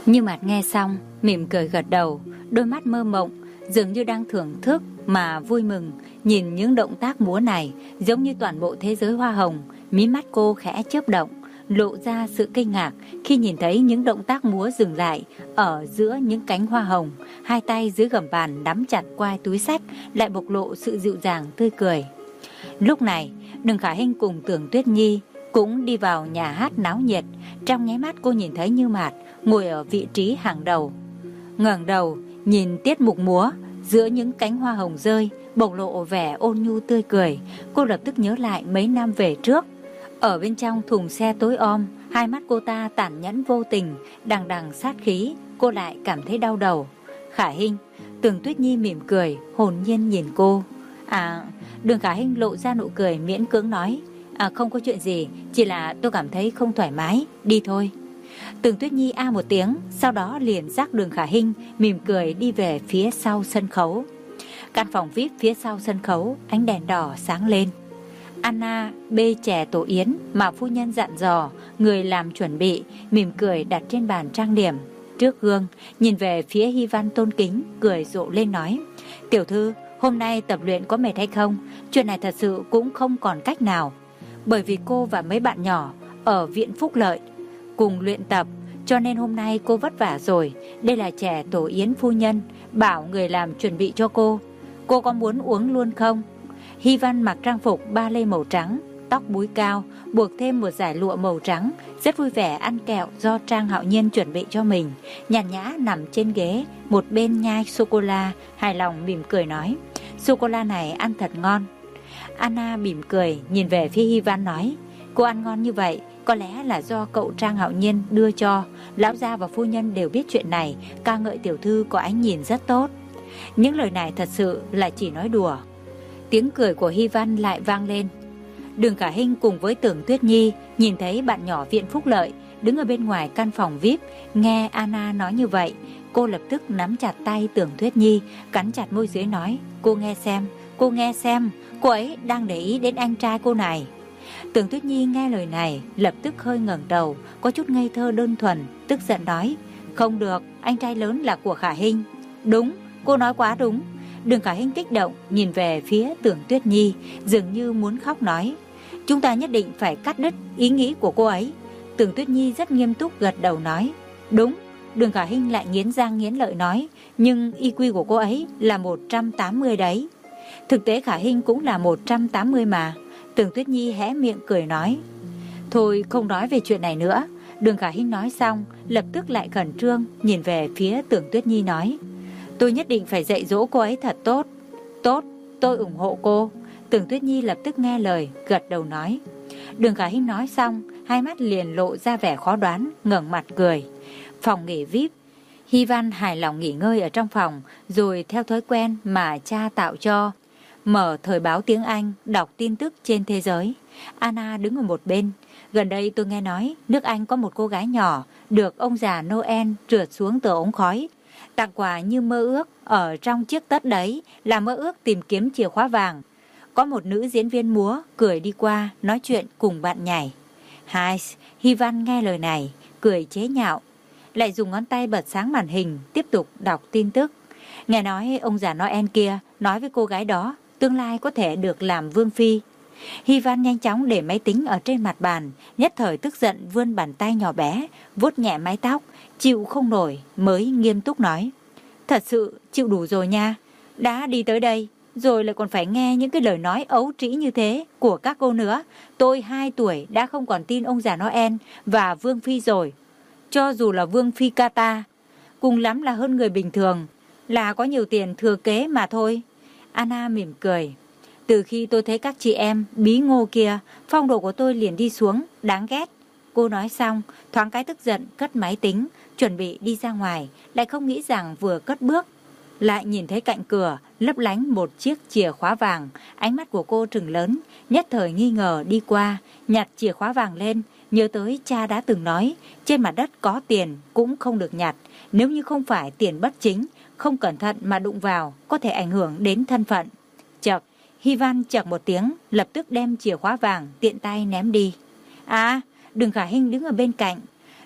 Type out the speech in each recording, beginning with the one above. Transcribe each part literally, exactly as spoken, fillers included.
Như Mạt nghe xong, mỉm cười gật đầu, đôi mắt mơ mộng, dường như đang thưởng thức mà vui mừng nhìn những động tác múa này, giống như toàn bộ thế giới hoa hồng. Mí mắt cô khẽ chớp động, lộ ra sự kinh ngạc khi nhìn thấy những động tác múa dừng lại ở giữa những cánh hoa hồng. Hai tay dưới gầm bàn nắm chặt quai túi xách lại bộc lộ sự dịu dàng tươi cười. Lúc này, Đường Khả Hinh cùng Tưởng Tuyết Nhi cũng đi vào nhà hát náo nhiệt. Trong nháy mắt cô nhìn thấy Như Mạt ngồi ở vị trí hàng đầu, ngẩng đầu nhìn tiết mục múa giữa những cánh hoa hồng rơi, bộc lộ vẻ ôn nhu tươi cười. Cô lập tức nhớ lại mấy năm về trước, ở bên trong thùng xe tối om, hai mắt cô ta tàn nhẫn vô tình, đằng đằng sát khí. Cô lại cảm thấy đau đầu. Khả Hinh. Tưởng Tuyết Nhi mỉm cười, hồn nhiên nhìn cô. À, Đường Khả Hinh lộ ra nụ cười miễn cưỡng nói, à không có chuyện gì, chỉ là tôi cảm thấy không thoải mái, đi thôi. Tưởng Tuyết Nhi a một tiếng, sau đó liền dắt Đường Khả Hinh mỉm cười đi về phía sau sân khấu. Căn phòng vi ai pi phía sau sân khấu, ánh đèn đỏ sáng lên. Anna bê chè tổ yến mà phu nhân dặn dò người làm chuẩn bị, mỉm cười đặt trên bàn trang điểm trước gương, nhìn về phía Hy Văn tôn kính, cười rộ lên nói, tiểu thư, hôm nay tập luyện có mệt hay không? Chuyện này thật sự cũng không còn cách nào, bởi vì cô và mấy bạn nhỏ ở viện Phúc Lợi cùng luyện tập, cho nên hôm nay cô vất vả rồi. Đây là chè tổ yến phu nhân bảo người làm chuẩn bị cho cô, cô có muốn uống luôn không? Hy Văn mặc trang phục ba lê màu trắng, tóc búi cao, buộc thêm một dải lụa màu trắng, rất vui vẻ ăn kẹo do Trang Hạo Nhiên chuẩn bị cho mình. Nhàn nhã nằm trên ghế, một bên nhai sô-cô-la, hài lòng mỉm cười nói, sô-cô-la này ăn thật ngon. Anna mỉm cười nhìn về phía Hy Văn nói, cô ăn ngon như vậy có lẽ là do cậu Trang Hạo Nhiên đưa cho. Lão gia và phu nhân đều biết chuyện này, ca ngợi tiểu thư có ánh nhìn rất tốt. Những lời này thật sự là chỉ nói đùa. Tiếng cười của Hy Văn lại vang lên. Đường Khả Hinh cùng với Tưởng Tuyết Nhi nhìn thấy bạn nhỏ viện Phúc Lợi đứng ở bên ngoài căn phòng vi ai pi. Nghe Anna nói như vậy, cô lập tức nắm chặt tay Tưởng Tuyết Nhi, cắn chặt môi dưới nói, cô nghe xem, cô nghe xem, cô ấy đang để ý đến anh trai cô này. Tưởng Tuyết Nhi nghe lời này lập tức hơi ngẩng đầu, có chút ngây thơ đơn thuần, tức giận nói, không được, anh trai lớn là của Khả Hinh. Đúng, cô nói quá đúng. Đường Khả Hinh kích động nhìn về phía Tưởng Tuyết Nhi, dường như muốn khóc nói, chúng ta nhất định phải cắt đứt ý nghĩ của cô ấy. Tưởng Tuyết Nhi rất nghiêm túc gật đầu nói, đúng. Đường Khả Hinh lại nghiến răng nghiến lợi nói, nhưng i kiu của cô ấy là một trăm tám mươi đấy. Thực tế Khả Hinh cũng là một trăm tám mươi mà. Tưởng Tuyết Nhi hé miệng cười nói, thôi không nói về chuyện này nữa. Đường Khả Hinh nói xong, lập tức lại khẩn trương nhìn về phía Tưởng Tuyết Nhi nói, tôi nhất định phải dạy dỗ cô ấy thật tốt. Tốt, tôi ủng hộ cô. Tưởng Tuyết Nhi lập tức nghe lời, gật đầu nói. Đường Khả Hinh nói xong, hai mắt liền lộ ra vẻ khó đoán, ngẩng mặt cười. Phòng nghỉ vi ai pi, Hy Văn hài lòng nghỉ ngơi ở trong phòng, rồi theo thói quen mà cha tạo cho, mở thời báo tiếng Anh, đọc tin tức trên thế giới. Anna đứng ở một bên. Gần đây tôi nghe nói nước Anh có một cô gái nhỏ được ông già Noel trượt xuống từ ống khói, tặng quà như mơ ước. Ở trong chiếc tất đấy là mơ ước tìm kiếm chìa khóa vàng. Có một nữ diễn viên múa cười đi qua nói chuyện cùng bạn nhảy. Hai, Hy Văn nghe lời này cười chế nhạo, lại dùng ngón tay bật sáng màn hình, tiếp tục đọc tin tức. Nghe nói ông già Noel kia nói với cô gái đó tương lai có thể được làm vương phi. Hy Văn nhanh chóng để máy tính ở trên mặt bàn, nhất thời tức giận vươn bàn tay nhỏ bé vuốt nhẹ mái tóc, chịu không nổi mới nghiêm túc nói, thật sự chịu đủ rồi nha. Đã đi tới đây rồi lại còn phải nghe những cái lời nói ấu trĩ như thế của các cô nữa. Tôi hai tuổi đã không còn tin ông già Noel và vương phi rồi. Cho dù là vương phi Kata, cùng lắm là hơn người bình thường, là có nhiều tiền thừa kế mà thôi. Anna mỉm cười. Từ khi tôi thấy các chị em bí ngô kia, phong độ của tôi liền đi xuống, đáng ghét. Cô nói xong, thoáng cái tức giận cất máy tính, chuẩn bị đi ra ngoài, lại không nghĩ rằng vừa cất bước, lại nhìn thấy cạnh cửa lấp lánh một chiếc chìa khóa vàng. Ánh mắt của cô trừng lớn, nhất thời nghi ngờ đi qua, nhặt chìa khóa vàng lên, nhớ tới cha đã từng nói, trên mặt đất có tiền cũng không được nhặt, nếu như không phải tiền bất chính, không cẩn thận mà đụng vào có thể ảnh hưởng đến thân phận. Chợt, Hy Văn chợt một tiếng, lập tức đem chìa khóa vàng tiện tay ném đi. À, Đường Khả Hinh đứng ở bên cạnh,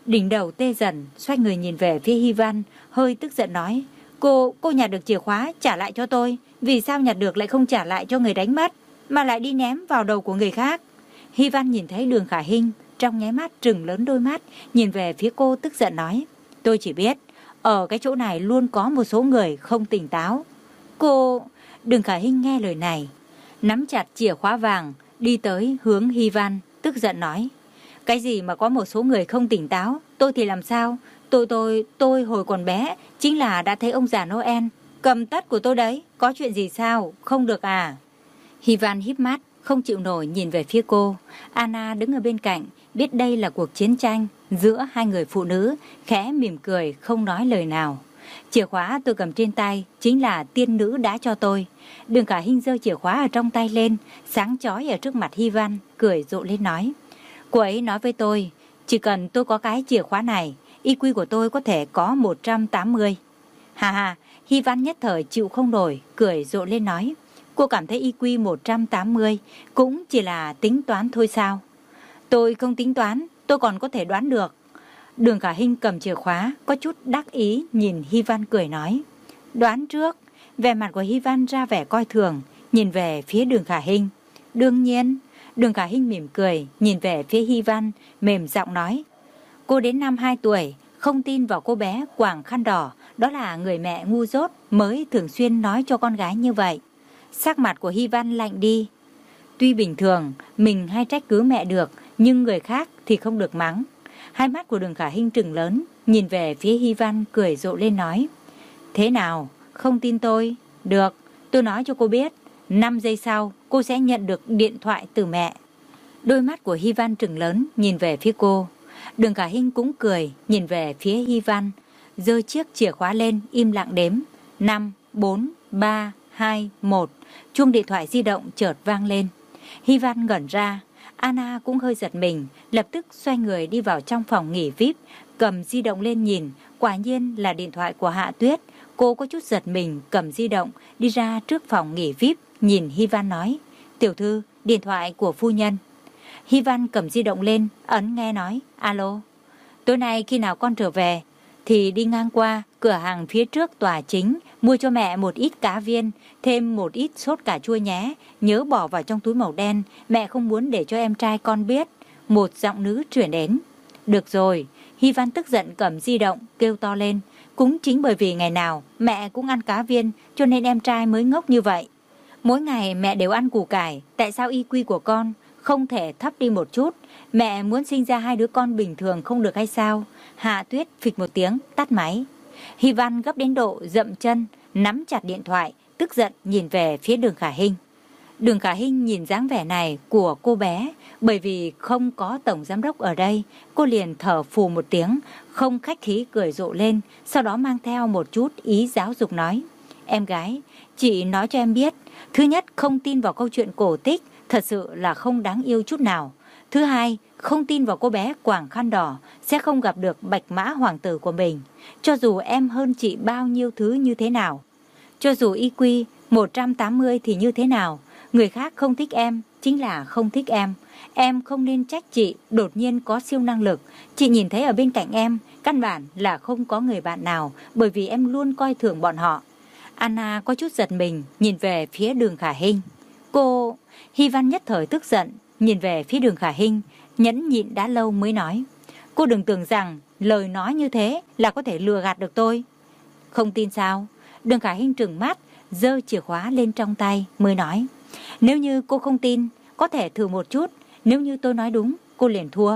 Đỉnh đầu tê dần, xoay người nhìn về phía Hy Văn, hơi tức giận nói. Cô, cô nhặt được chìa khóa, trả lại cho tôi. Vì sao nhặt được lại không trả lại cho người đánh mất, mà lại đi ném vào đầu của người khác? Hy Văn nhìn thấy Đường Khả Hinh, trong nháy mắt trừng lớn đôi mắt, nhìn về phía cô tức giận nói. Tôi chỉ biết, ở cái chỗ này luôn có một số người không tỉnh táo. Cô... Đường Khả Hinh nghe lời này, nắm chặt chìa khóa vàng, đi tới hướng Hy Văn, tức giận nói. Cái gì mà có một số người không tỉnh táo, tôi thì làm sao? Tôi tôi, tôi hồi còn bé, chính là đã thấy ông già Noel cầm tất của tôi đấy, có chuyện gì sao? Không được à? Hy Văn híp mắt, không chịu nổi nhìn về phía cô. Anna đứng ở bên cạnh, biết đây là cuộc chiến tranh giữa hai người phụ nữ, khẽ mỉm cười, không nói lời nào. Chìa khóa tôi cầm trên tay chính là tiên nữ đã cho tôi. Đường Khả Hinh giơ chìa khóa ở trong tay lên, sáng chói ở trước mặt Hy Văn, cười rộ lên nói. Cô ấy nói với tôi, chỉ cần tôi có cái chìa khóa này, i kiu của tôi có thể có một trăm tám mươi. Hà hà, Hy Văn nhất thời chịu không nổi, cười rộ lên nói. Cô cảm thấy i kiu một trăm tám mươi cũng chỉ là tính toán thôi sao? Tôi không tính toán, tôi còn có thể đoán được. Đường Khả Hinh cầm chìa khóa, có chút đắc ý nhìn Hy Văn cười nói. Đoán trước. Vẻ mặt của Hy Văn ra vẻ coi thường, nhìn về phía Đường Khả Hinh. Đương nhiên. Đường Khả Hinh mỉm cười, nhìn về phía Hy Văn, mềm giọng nói. Cô đến năm hai tuổi, không tin vào cô bé quàng khăn đỏ, đó là người mẹ ngu dốt mới thường xuyên nói cho con gái như vậy. Sắc mặt của Hy Văn lạnh đi. Tuy bình thường, mình hay trách cứ mẹ được, nhưng người khác thì không được mắng. Hai mắt của Đường Khả Hinh trừng lớn, nhìn về phía Hy Văn cười rộ lên nói. Thế nào, không tin tôi? Được, tôi nói cho cô biết, năm giây sau cô sẽ nhận được điện thoại từ mẹ. Đôi mắt của Hy Văn trừng lớn, nhìn về phía cô. Đường Khả Hinh cũng cười, nhìn về phía Hy Văn, giơ chiếc chìa khóa lên, im lặng đếm. Năm, bốn, ba, hai, một. Chuông điện thoại di động chợt vang lên. Hy Văn ngẩn ra. Anna cũng hơi giật mình, lập tức xoay người đi vào trong phòng nghỉ vi ai pi, cầm di động lên nhìn, quả nhiên là điện thoại của Hạ Tuyết. Cô có chút giật mình, cầm di động, đi ra trước phòng nghỉ vi ai pi, nhìn Hy Văn nói, tiểu thư, điện thoại của phu nhân. Hy Văn cầm di động lên, ấn nghe nói, alo. Tối nay khi nào con trở về, thì đi ngang qua cửa hàng phía trước tòa chính, mua cho mẹ một ít cá viên, thêm một ít sốt cà chua nhé, nhớ bỏ vào trong túi màu đen, mẹ không muốn để cho em trai con biết. Một giọng nữ chuyển đến. Được rồi, Hy Văn tức giận cầm di động, kêu to lên. Cũng chính bởi vì ngày nào mẹ cũng ăn cá viên, cho nên em trai mới ngốc như vậy. Mỗi ngày mẹ đều ăn củ cải, tại sao i kiu của con không thể thấp đi một chút? Mẹ muốn sinh ra hai đứa con bình thường không được hay sao? Hạ Tuyết phịch một tiếng, tắt máy. Hy Văn gấp đến độ dậm chân, nắm chặt điện thoại, tức giận nhìn về phía Đường Khả Hinh. Đường Khả Hinh nhìn dáng vẻ này của cô bé, bởi vì không có tổng giám đốc ở đây, cô liền thở phù một tiếng, không khách khí cười rộ lên, sau đó mang theo một chút ý giáo dục nói. Em gái, chị nói cho em biết, thứ nhất không tin vào câu chuyện cổ tích, thật sự là không đáng yêu chút nào. Thứ hai, không tin vào cô bé quàng khăn đỏ sẽ không gặp được bạch mã hoàng tử của mình. Cho dù em hơn chị bao nhiêu thứ như thế nào, cho dù i kiu một trăm tám mươi thì như thế nào, người khác không thích em chính là không thích em. Em không nên trách chị đột nhiên có siêu năng lực. Chị nhìn thấy ở bên cạnh em, căn bản là không có người bạn nào, bởi vì em luôn coi thường bọn họ. Anna có chút giật mình, nhìn về phía Đường Khả Hinh. Cô... Hy Văn nhất thời tức giận, nhìn về phía Đường Khả Hinh, nhẫn nhịn đã lâu mới nói. Cô đừng tưởng rằng lời nói như thế là có thể lừa gạt được tôi. Không tin sao? Đường Khả Hinh trừng mắt, giơ chìa khóa lên trong tay mới nói. Nếu như cô không tin, có thể thử một chút. Nếu như tôi nói đúng, cô liền thua.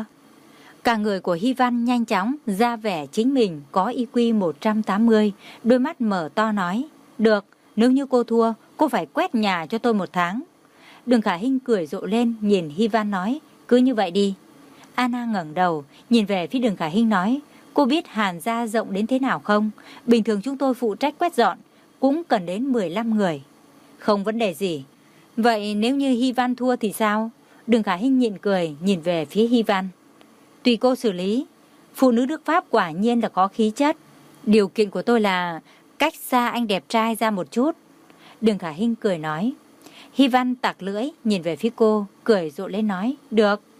Cả người của Hy Văn nhanh chóng ra vẻ chính mình có i kiu một trăm tám mươi, đôi mắt mở to nói. Được, nếu như cô thua, cô phải quét nhà cho tôi một tháng. Đường Khả Hinh cười rộ lên, nhìn Hy Văn nói. Cứ như vậy đi. Anna ngẩng đầu, nhìn về phía Đường Khả Hinh nói. Cô biết Hàn gia rộng đến thế nào không? Bình thường chúng tôi phụ trách quét dọn, cũng cần đến mười lăm người. Không vấn đề gì. Vậy nếu như Hy Văn thua thì sao? Đường Khả Hinh nhịn cười, nhìn về phía Hy Văn. Tùy cô xử lý. Phụ nữ nước Pháp quả nhiên là có khí chất. Điều kiện của tôi là cách xa anh đẹp trai ra một chút. Đường Khả Hinh cười nói. Hy Văn tặc lưỡi, nhìn về phía cô, cười rộ lên nói. Được.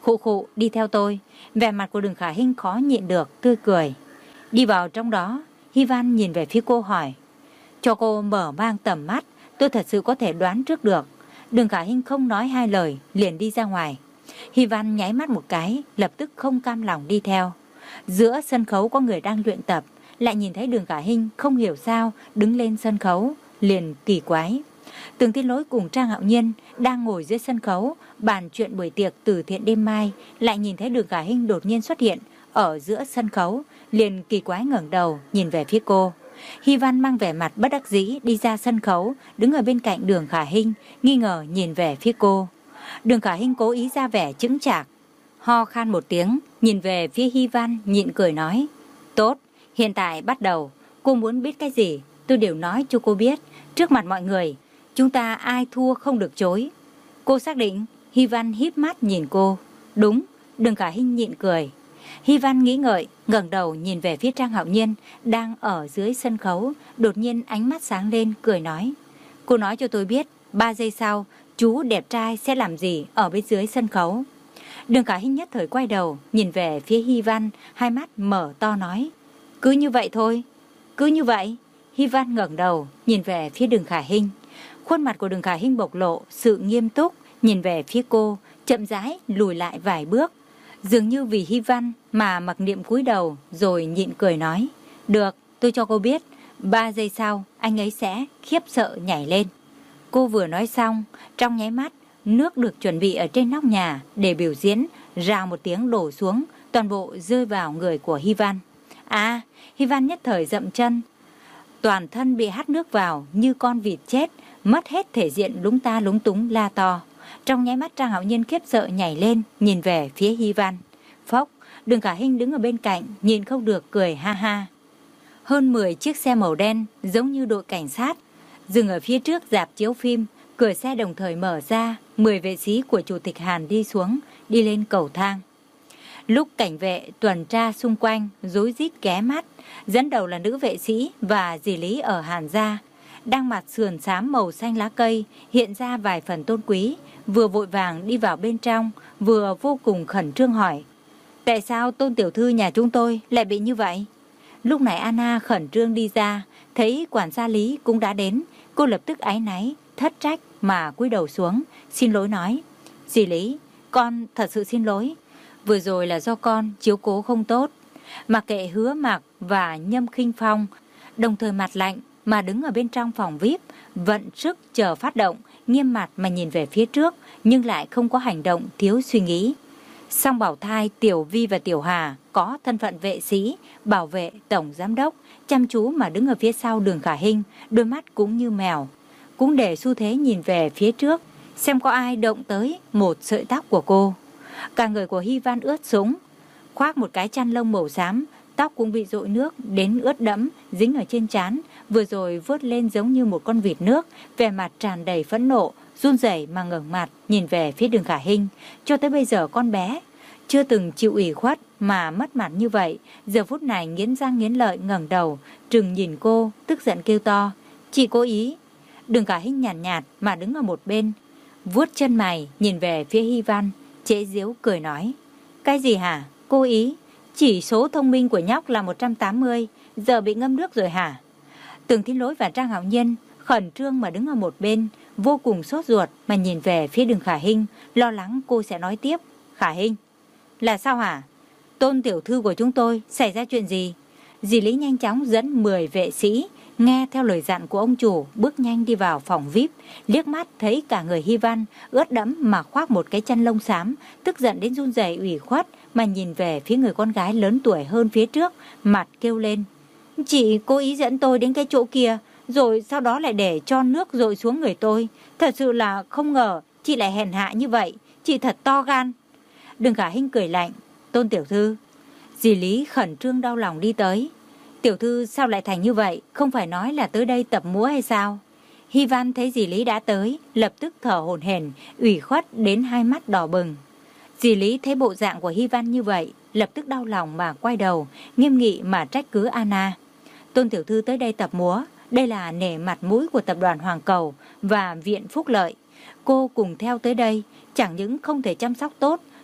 Khụ khụ, đi theo tôi. Vẻ mặt của Đường Khả Hinh khó nhịn được, tươi cười. Đi vào trong đó, Hy Văn nhìn về phía cô hỏi. Cho cô mở mang tầm mắt, tôi thật sự có thể đoán trước được. Đường Khả Hinh không nói hai lời, liền đi ra ngoài. Hy Văn nháy mắt một cái, lập tức không cam lòng đi theo. Giữa sân khấu có người đang luyện tập, lại nhìn thấy Đường Khả Hinh không hiểu sao đứng lên sân khấu, liền kỳ quái. Tường Thiên Lỗi cùng Trang Hạo Nhiên đang ngồi dưới sân khấu bàn chuyện buổi tiệc từ thiện đêm mai, lại nhìn thấy Đường Khả Hinh đột nhiên xuất hiện ở giữa sân khấu, liền kỳ quái ngẩng đầu nhìn về phía cô. Hy Văn mang vẻ mặt bất đắc dĩ đi ra sân khấu, đứng ở bên cạnh Đường Khả Hinh, nghi ngờ nhìn về phía cô. Đường Khả Hinh cố ý ra vẻ chững chạc, ho khan một tiếng, nhìn về phía Hy Văn, nhịn cười nói. Tốt, hiện tại bắt đầu, cô muốn biết cái gì, tôi đều nói cho cô biết, trước mặt mọi người, chúng ta ai thua không được chối. Cô xác định? Hy Văn híp mắt nhìn cô. Đúng, Đường Khả Hinh nhịn cười. Hy Văn nghĩ ngợi, ngẩng đầu nhìn về phía Trang Hạo Nhiên đang ở dưới sân khấu, đột nhiên ánh mắt sáng lên, cười nói. Cô nói cho tôi biết, ba giây sau, chú đẹp trai sẽ làm gì ở bên dưới sân khấu. Đường Khả Hinh nhất thời quay đầu, nhìn về phía Hy Văn, hai mắt mở to nói. Cứ như vậy thôi. Cứ như vậy. Hy Văn ngẩng đầu, nhìn về phía Đường Khả Hinh. Khuôn mặt của Đường Khả Hinh bộc lộ sự nghiêm túc, nhìn về phía cô, chậm rãi lùi lại vài bước. Dường như vì Hy Văn mà mặc niệm cúi đầu, rồi nhịn cười nói. Được, tôi cho cô biết, ba giây sau anh ấy sẽ khiếp sợ nhảy lên. Cô vừa nói xong, trong nháy mắt, nước được chuẩn bị ở trên nóc nhà để biểu diễn, rào một tiếng đổ xuống, toàn bộ rơi vào người của Hy Văn. À, Hy Văn nhất thời dậm chân, toàn thân bị hắt nước vào như con vịt chết, mất hết thể diện, lúng ta lúng túng la to. Trong nháy mắt Trang Hạo Nhiên khiếp sợ nhảy lên, nhìn về phía Hy Văn. Phốc, Đường Khả Hinh đứng ở bên cạnh, nhìn không được cười ha ha. Hơn mười chiếc xe màu đen giống như đội cảnh sát dừng ở phía trước rạp chiếu phim, cửa xe đồng thời mở ra, mười vệ sĩ của Chủ tịch Hàn đi xuống, đi lên cầu thang. Lúc cảnh vệ tuần tra xung quanh, rối rít ghé mắt, dẫn đầu là nữ vệ sĩ và dì Lý ở Hàn gia, đang mặt sườn xám màu xanh lá cây, hiện ra vài phần tôn quý, vừa vội vàng đi vào bên trong, vừa vô cùng khẩn trương hỏi. Tại sao Tôn tiểu thư nhà chúng tôi lại bị như vậy? Lúc này Anna khẩn trương đi ra, thấy quản gia Lý cũng đã đến, cô lập tức áy náy, thất trách mà cúi đầu xuống, xin lỗi nói. Dì Lý, con thật sự xin lỗi, vừa rồi là do con chiếu cố không tốt. Mặc kệ Hứa Mặc và Nhâm Khinh Phong đồng thời mặt lạnh mà đứng ở bên trong phòng vi ai pi, vận sức chờ phát động, nghiêm mặt mà nhìn về phía trước, nhưng lại không có hành động thiếu suy nghĩ. Song Bảo Thai, Tiểu Vi và Tiểu Hà có thân phận vệ sĩ, bảo vệ tổng giám đốc, chăm chú mà đứng ở phía sau Đường Khả Hinh, đôi mắt cũng như mèo, cũng để xu thế nhìn về phía trước, xem có ai động tới một sợi tóc của cô. Cả người của Hy Văn ướt sũng, khoác một cái chăn lông màu xám, tóc cũng bị dội nước đến ướt đẫm, dính ở trên trán, vừa rồi vớt lên giống như một con vịt nước, vẻ mặt tràn đầy phẫn nộ, run rẩy mà ngẩng mặt nhìn về phía Đường Khả Hinh. Cho tới bây giờ con bé chưa từng chịu ủy khuất mà mất mặt như vậy, giờ phút này nghiến răng nghiến lợi ngẩng đầu, trừng nhìn cô, tức giận kêu to. Chị cố ý. Đường Khả Hinh nhàn nhạt, nhạt mà đứng ở một bên, vuốt chân mày nhìn về phía Hy Văn, chế giễu cười nói. Cái gì hả? Cố ý? Chỉ số thông minh của nhóc là một trăm tám mươi, giờ bị ngâm nước rồi hả? Tường Thiên Lỗi và Trang Hạo Nhiên khẩn trương mà đứng ở một bên, vô cùng sốt ruột mà nhìn về phía Đường Khả Hinh, lo lắng cô sẽ nói tiếp. Khả Hinh, là sao hả? Tôn tiểu thư của chúng tôi xảy ra chuyện gì? Dì Lý nhanh chóng dẫn mười vệ sĩ, nghe theo lời dặn của ông chủ, bước nhanh đi vào phòng vi ai pi, liếc mắt thấy cả người Hy Văn ướt đẫm mà khoác một cái chăn lông xám, tức giận đến run rẩy ủy khuất mà nhìn về phía người con gái lớn tuổi hơn phía trước, mặt kêu lên. Chị cố ý dẫn tôi đến cái chỗ kia, rồi sau đó lại để cho nước dội xuống người tôi. Thật sự là không ngờ chị lại hèn hạ như vậy, chị thật to gan. Đường Khả Hinh cười lạnh. Tôn tiểu thư. Dì Lý khẩn trương đau lòng đi tới. Tiểu thư sao lại thành như vậy, không phải nói là tới đây tập múa hay sao? Hy Văn thấy dì Lý đã tới, lập tức thở hổn hển, ủy khuất đến hai mắt đỏ bừng. Dì Lý thấy bộ dạng của Hy Văn như vậy, lập tức đau lòng mà quay đầu, nghiêm nghị mà trách cứ Anna. Tôn tiểu thư tới đây tập múa, đây là nể mặt mũi của tập đoàn Hoàng Cầu và Viện Phúc Lợi. Cô cùng theo tới đây, chẳng những không thể chăm sóc tốt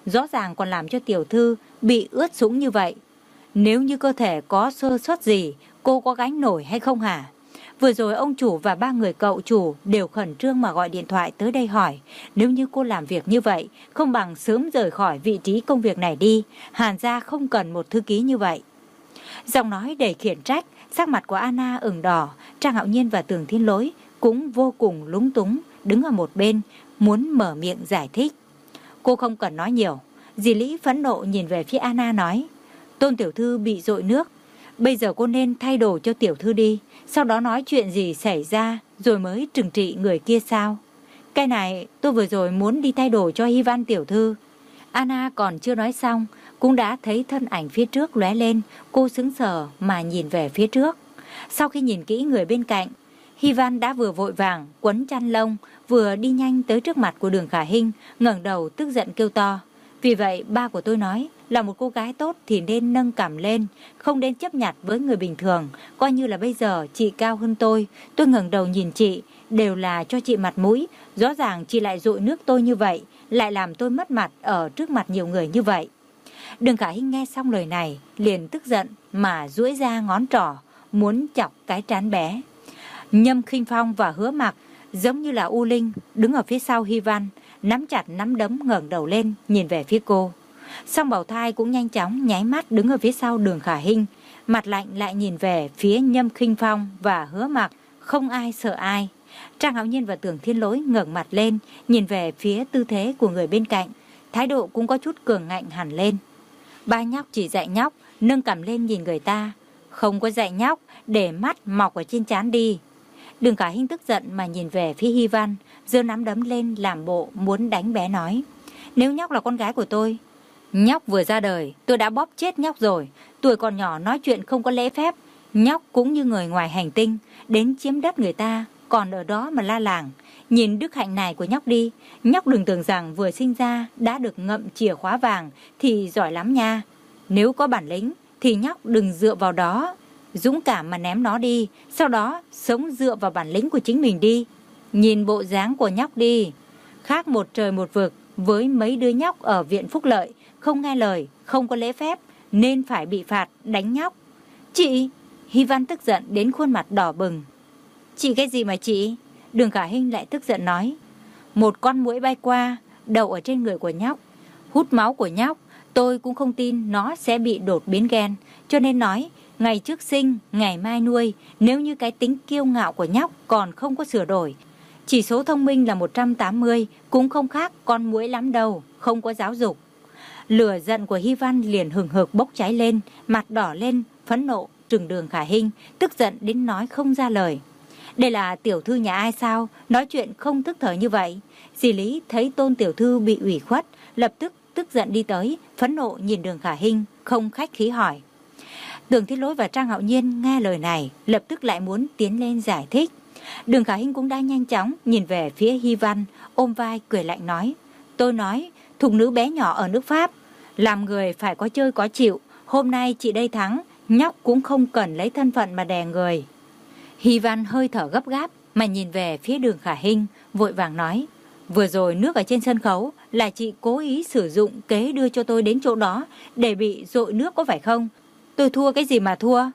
rõ ràng còn làm cho tiểu thư bị ướt sũng như vậy. Nếu như cơ thể có sơ suất gì, cô có gánh nổi hay không hả? Vừa rồi ông chủ và ba người cậu chủ đều khẩn trương mà gọi điện thoại tới đây hỏi, nếu như cô làm việc như vậy, không bằng sớm rời khỏi vị trí công việc này đi, Hàn gia không cần một thư ký như vậy. Giọng nói đầy khiển trách, sắc mặt của Anna ửng đỏ, Trang Hạo Nhiên và Tưởng Thiên Lỗi cũng vô cùng lúng túng, đứng ở một bên, muốn mở miệng giải thích. Cô không cần nói nhiều. Dì Lý phẫn nộ nhìn về phía Anna nói, Tôn tiểu thư bị dội nước, bây giờ cô nên thay đồ cho tiểu thư đi, sau đó nói chuyện gì xảy ra rồi mới trừng trị người kia sao? Cái này tôi vừa rồi muốn đi thay đồ cho Hy Văn tiểu thư. Anna còn chưa nói xong, cũng đã thấy thân ảnh phía trước lóe lên, cô sững sờ mà nhìn về phía trước. Sau khi nhìn kỹ người bên cạnh, Hy Văn đã vừa vội vàng quấn chăn lông, vừa đi nhanh tới trước mặt của Đường Khả Hinh, ngẩng đầu tức giận kêu to. Vì vậy ba của tôi nói là một cô gái tốt thì nên nâng cằm lên, không nên chấp nhặt với người bình thường, coi như là bây giờ chị cao hơn tôi, tôi ngẩng đầu nhìn chị, đều là cho chị mặt mũi, rõ ràng chị lại dội nước tôi như vậy, lại làm tôi mất mặt ở trước mặt nhiều người như vậy. Đường Khả Hinh nghe xong lời này, liền tức giận mà duỗi ra ngón trỏ, muốn chọc cái trán bé. Nhâm Khinh Phong và Hứa Mặc giống như là U Linh đứng ở phía sau Hy Văn, nắm chặt nắm đấm ngẩng đầu lên nhìn về phía cô. Song Bảo Thai cũng nhanh chóng nháy mắt đứng ở phía sau Đường Khả Hinh, mặt lạnh lại nhìn về phía Nhâm Khinh Phong và Hứa Mặc, không ai sợ ai. Trang Hạo Nhiên và Tưởng Thiên Lỗi ngẩng mặt lên nhìn về phía tư thế của người bên cạnh, thái độ cũng có chút cường ngạnh hẳn lên. Ba nhóc chỉ dạy nhóc nâng cằm lên nhìn người ta, không có dạy nhóc để mắt mọc ở trên trán đi. Đường Khả Hinh tức giận mà nhìn về phía Hy Văn, giơ nắm đấm lên làm bộ muốn đánh bé nói, nếu nhóc là con gái của tôi, nhóc vừa ra đời tôi đã bóp chết nhóc rồi, tuổi còn nhỏ nói chuyện không có lễ phép, nhóc cũng như người ngoài hành tinh, đến chiếm đất người ta, còn ở đó mà la làng. Nhìn đức hạnh này của nhóc đi, nhóc đừng tưởng rằng vừa sinh ra đã được ngậm chìa khóa vàng thì giỏi lắm nha. Nếu có bản lĩnh thì nhóc đừng dựa vào đó, dũng cảm mà ném nó đi, sau đó sống dựa vào bản lĩnh của chính mình đi. Nhìn bộ dáng của nhóc đi, khác một trời một vực với mấy đứa nhóc ở viện phúc lợi, không nghe lời, không có lễ phép, nên phải bị phạt đánh nhóc. Chị! Hy Văn tức giận đến khuôn mặt đỏ bừng. Chị cái gì mà chị? Đường Khả Hinh lại tức giận nói, một con muỗi bay qua, đậu ở trên người của nhóc, hút máu của nhóc, tôi cũng không tin nó sẽ bị đột biến gen, cho nên nói, ngày trước sinh, ngày mai nuôi, nếu như cái tính kiêu ngạo của nhóc còn không có sửa đổi, chỉ số thông minh là một trăm tám mươi, cũng không khác con muỗi lắm đâu, không có giáo dục. Lửa giận của Hy Văn liền hừng hực bốc cháy lên, mặt đỏ lên, phẫn nộ, trừng Đường Khả Hinh, tức giận đến nói không ra lời. Đây là tiểu thư nhà ai sao, nói chuyện không thức thời như vậy. Dì Lý thấy Tôn tiểu thư bị ủy khuất, lập tức tức giận đi tới, phẫn nộ nhìn Đường Khả Hinh, không khách khí hỏi. Tưởng Thiên Lỗi và Trang Hạo Nhiên nghe lời này, lập tức lại muốn tiến lên giải thích. Đường Khả Hinh cũng đã nhanh chóng nhìn về phía Hy Văn, ôm vai cười lạnh nói, tôi nói, thục nữ bé nhỏ ở nước Pháp, làm người phải có chơi có chịu, hôm nay chị đây thắng, nhóc cũng không cần lấy thân phận mà đè người. Hy Văn hơi thở gấp gáp mà nhìn về phía Đường Khả Hinh, vội vàng nói, vừa rồi nước ở trên sân khấu là chị cố ý sử dụng kế đưa cho tôi đến chỗ đó để bị dội nước có phải không? Tôi thua cái gì mà thua?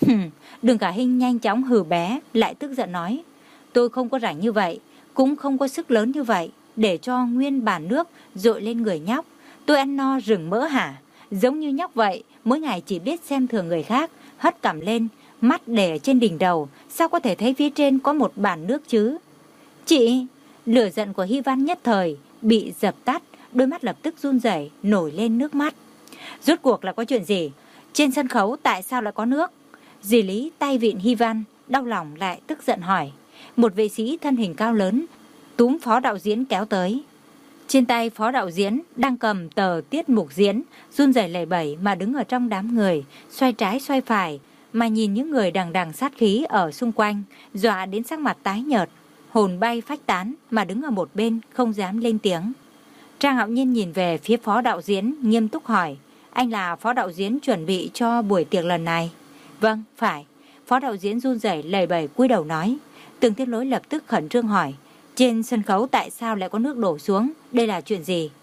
Đường Khả Hinh nhanh chóng hừ bé, lại tức giận nói, tôi không có rảnh như vậy, cũng không có sức lớn như vậy để cho nguyên bản nước dội lên người nhóc. Tôi ăn no rừng mỡ hả? Giống như nhóc vậy, mỗi ngày chỉ biết xem thường người khác, hất cằm lên, mắt để ở trên đỉnh đầu, sao có thể thấy phía trên có một bản nước chứ? Chị! Lửa giận của Hy Văn nhất thời bị dập tắt, đôi mắt lập tức run rẩy nổi lên nước mắt. Rốt cuộc là có chuyện gì? Trên sân khấu tại sao lại có nước? Dì Lý tay vịn Hy Văn, đau lòng lại tức giận hỏi. Một vệ sĩ thân hình cao lớn túm phó đạo diễn kéo tới. Trên tay phó đạo diễn đang cầm tờ tiết mục diễn, run rẩy lẩy bẩy mà đứng ở trong đám người, xoay trái xoay phải mà nhìn những người đằng đằng sát khí ở xung quanh, dọa đến sắc mặt tái nhợt, hồn bay phách tán mà đứng ở một bên không dám lên tiếng. Trang Hạo Nhiên nhìn về phía phó đạo diễn, nghiêm túc hỏi, anh là phó đạo diễn chuẩn bị cho buổi tiệc lần này? Vâng, phải. Phó đạo diễn run rẩy lẩy bẩy cúi đầu nói. Tưởng Thiên Lỗi lập tức khẩn trương hỏi, trên sân khấu tại sao lại có nước đổ xuống, đây là chuyện gì?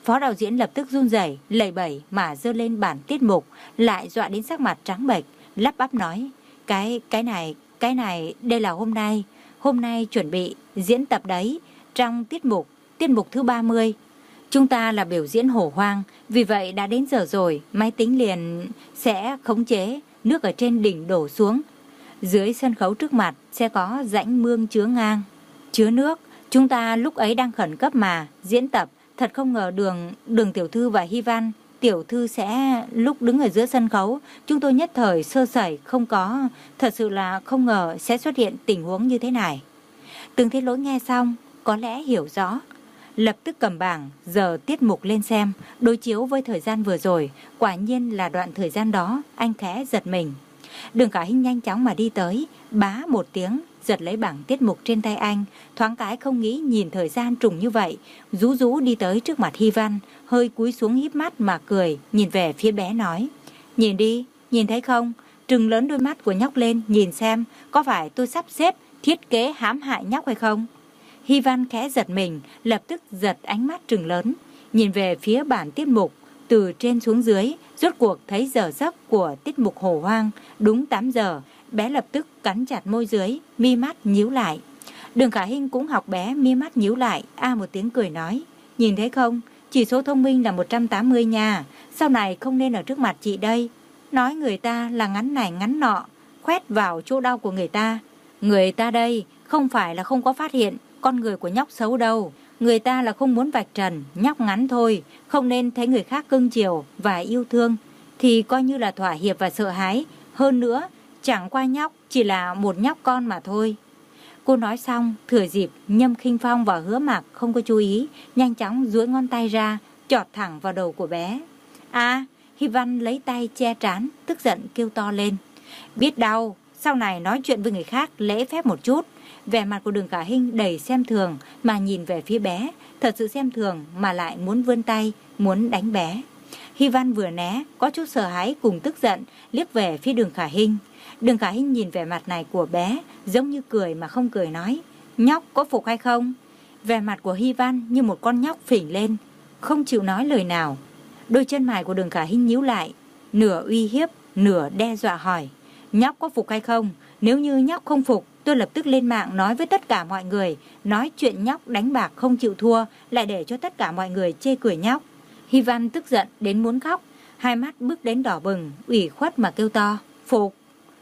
Phó đạo diễn lập tức run rẩy, lẩy bẩy mà giơ lên bản tiết mục, lại dọa đến sắc mặt trắng bệch, lắp bắp nói: Cái, cái này, cái này, đây là hôm nay, hôm nay chuẩn bị diễn tập đấy, trong tiết mục, tiết mục thứ ba mươi. Chúng ta là biểu diễn hổ hoang, vì vậy đã đến giờ rồi, máy tính liền sẽ khống chế, nước ở trên đỉnh đổ xuống. Dưới sân khấu trước mặt sẽ có rãnh mương chứa ngang, chứa nước. Chúng ta lúc ấy đang khẩn cấp mà, diễn tập, thật không ngờ đường, đường tiểu thư và Hy Văn, tiểu thư sẽ lúc đứng ở giữa sân khấu, chúng tôi nhất thời sơ sẩy không có, thật sự là không ngờ sẽ xuất hiện tình huống như thế này. Từng Thế Lỗi nghe xong, có lẽ hiểu rõ, lập tức cầm bảng, giờ tiết mục lên xem, đối chiếu với thời gian vừa rồi, quả nhiên là đoạn thời gian đó, anh khẽ giật mình. Đường Khả Hinh nhanh chóng mà đi tới, bá một tiếng, giật lấy bảng tiết mục trên tay anh, thoáng cái không nghĩ nhìn thời gian trùng như vậy, rú rú đi tới trước mặt Hy Văn, hơi cúi xuống híp mắt mà cười, nhìn về phía bé nói: Nhìn đi, nhìn thấy không? Trừng lớn đôi mắt của nhóc lên, nhìn xem, có phải tôi sắp xếp thiết kế hãm hại nhóc hay không? Hy Văn khẽ giật mình, lập tức giật ánh mắt trừng lớn, nhìn về phía bản tiết mục, từ trên xuống dưới, rốt cuộc thấy giờ giấc của tiết mục hổ hoang, đúng tám giờ, bé lập tức cắn chặt môi dưới, mi mắt nhíu lại. Đường Khả Hinh cũng học bé mi mắt nhíu lại, a một tiếng cười nói: Nhìn thấy không, chỉ số thông minh là một trăm tám mươi nha, sau này không nên ở trước mặt chị đây. Nói người ta là ngắn này ngắn nọ, khoét vào chỗ đau của người ta. Người ta đây không phải là không có phát hiện con người của nhóc xấu đâu. Người ta là không muốn vạch trần nhóc ngắn thôi, không nên thấy người khác cưng chiều và yêu thương thì coi như là thỏa hiệp và sợ hãi. Hơn nữa, chẳng qua nhóc chỉ là một nhóc con mà thôi. Cô nói xong, thừa dịp Nhâm Khinh Phong và Hứa Mạc không có chú ý, nhanh chóng duỗi ngón tay ra, chọt thẳng vào đầu của bé. À, Hy Văn lấy tay che trán, tức giận kêu to lên: Biết đau, sau này nói chuyện với người khác lễ phép một chút. Vẻ mặt của Đường Khả Hinh đầy xem thường mà nhìn về phía bé, thật sự xem thường mà lại muốn vươn tay, muốn đánh bé. Hy Văn vừa né, có chút sợ hãi cùng tức giận, liếc về phía Đường Khả Hinh. Đường Khả Hinh nhìn vẻ mặt này của bé, giống như cười mà không cười nói: Nhóc có phục hay không? Vẻ mặt của Hy Văn như một con nhóc phỉnh lên, không chịu nói lời nào. Đôi chân mày của Đường Khả Hinh nhíu lại, nửa uy hiếp, nửa đe dọa hỏi: Nhóc có phục hay không? Nếu như nhóc không phục, tôi lập tức lên mạng nói với tất cả mọi người, nói chuyện nhóc đánh bạc không chịu thua, lại để cho tất cả mọi người chê cười nhóc. Hy Văn tức giận đến muốn khóc, hai mắt bước đến đỏ bừng, ủy khuất mà kêu to: Phục!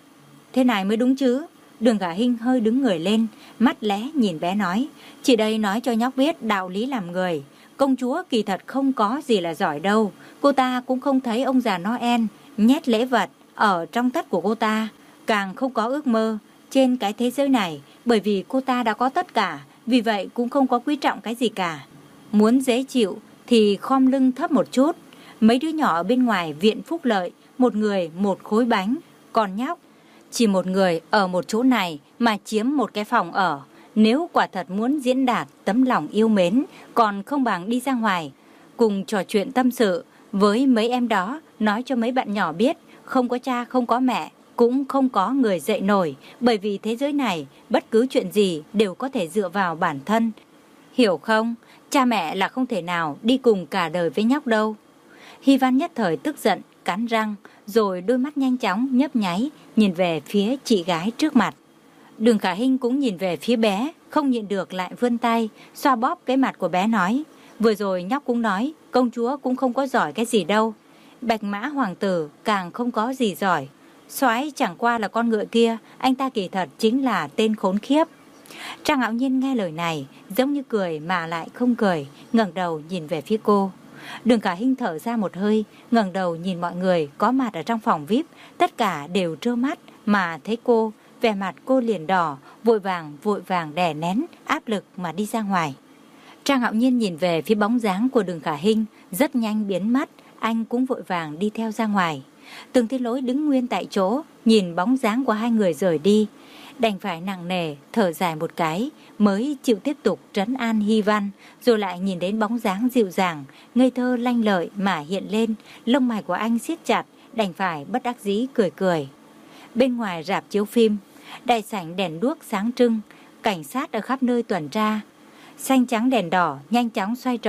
Thế này mới đúng chứ. Đường Khả Hinh hơi đứng người lên, mắt lé nhìn bé nói: Chị đây nói cho nhóc biết đạo lý làm người. Công chúa kỳ thật không có gì là giỏi đâu. Cô ta cũng không thấy ông già Noel nhét lễ vật ở trong tất của cô ta, càng không có ước mơ trên cái thế giới này, bởi vì cô ta đã có tất cả, vì vậy cũng không có quý trọng cái gì cả. Muốn dễ chịu thì khom lưng thấp một chút. Mấy đứa nhỏ ở bên ngoài viện phúc lợi, một người một khối bánh, còn nhóc chỉ một người ở một chỗ này mà chiếm một cái phòng ở. Nếu quả thật muốn diễn đạt tấm lòng yêu mến, còn không bằng đi ra ngoài cùng trò chuyện tâm sự với mấy em đó, nói cho mấy bạn nhỏ biết không có cha không có mẹ, cũng không có người dạy nổi, bởi vì thế giới này bất cứ chuyện gì đều có thể dựa vào bản thân. Hiểu không? Cha mẹ là không thể nào đi cùng cả đời với nhóc đâu. Hy Văn nhất thời tức giận, cắn răng, rồi đôi mắt nhanh chóng nhấp nháy, nhìn về phía chị gái trước mặt. Đường Khả Hinh cũng nhìn về phía bé, không nhịn được lại vươn tay, xoa bóp cái mặt của bé nói: Vừa rồi nhóc cũng nói, công chúa cũng không có giỏi cái gì đâu. Bạch Mã Hoàng tử càng không có gì giỏi. Soái chẳng qua là con ngựa kia, anh ta kỳ thật chính là tên khốn khiếp. Trang Ngạo Nhiên nghe lời này, giống như cười mà lại không cười, ngẩng đầu nhìn về phía cô. Đường Khả Hinh thở ra một hơi, ngẩng đầu nhìn mọi người có mặt ở trong phòng vi ai pi, tất cả đều trơ mắt mà thấy cô, vẻ mặt cô liền đỏ, vội vàng vội vàng đè nén áp lực mà đi ra ngoài. Trang Ngạo Nhiên nhìn về phía bóng dáng của Đường Khả Hinh, rất nhanh biến mất, anh cũng vội vàng đi theo ra ngoài. Từng Thiên Lỗi đứng nguyên tại chỗ, nhìn bóng dáng của hai người rời đi, đành phải nặng nề thở dài một cái, mới chịu tiếp tục trấn an Hy Văn, rồi lại nhìn đến bóng dáng dịu dàng, ngây thơ lanh lợi mà hiện lên, lông mày của anh siết chặt, đành phải bất đắc dĩ cười cười. Bên ngoài rạp chiếu phim, đại sảnh đèn đuốc sáng trưng, cảnh sát ở khắp nơi tuần tra, xanh trắng đèn đỏ nhanh chóng xoay tròn,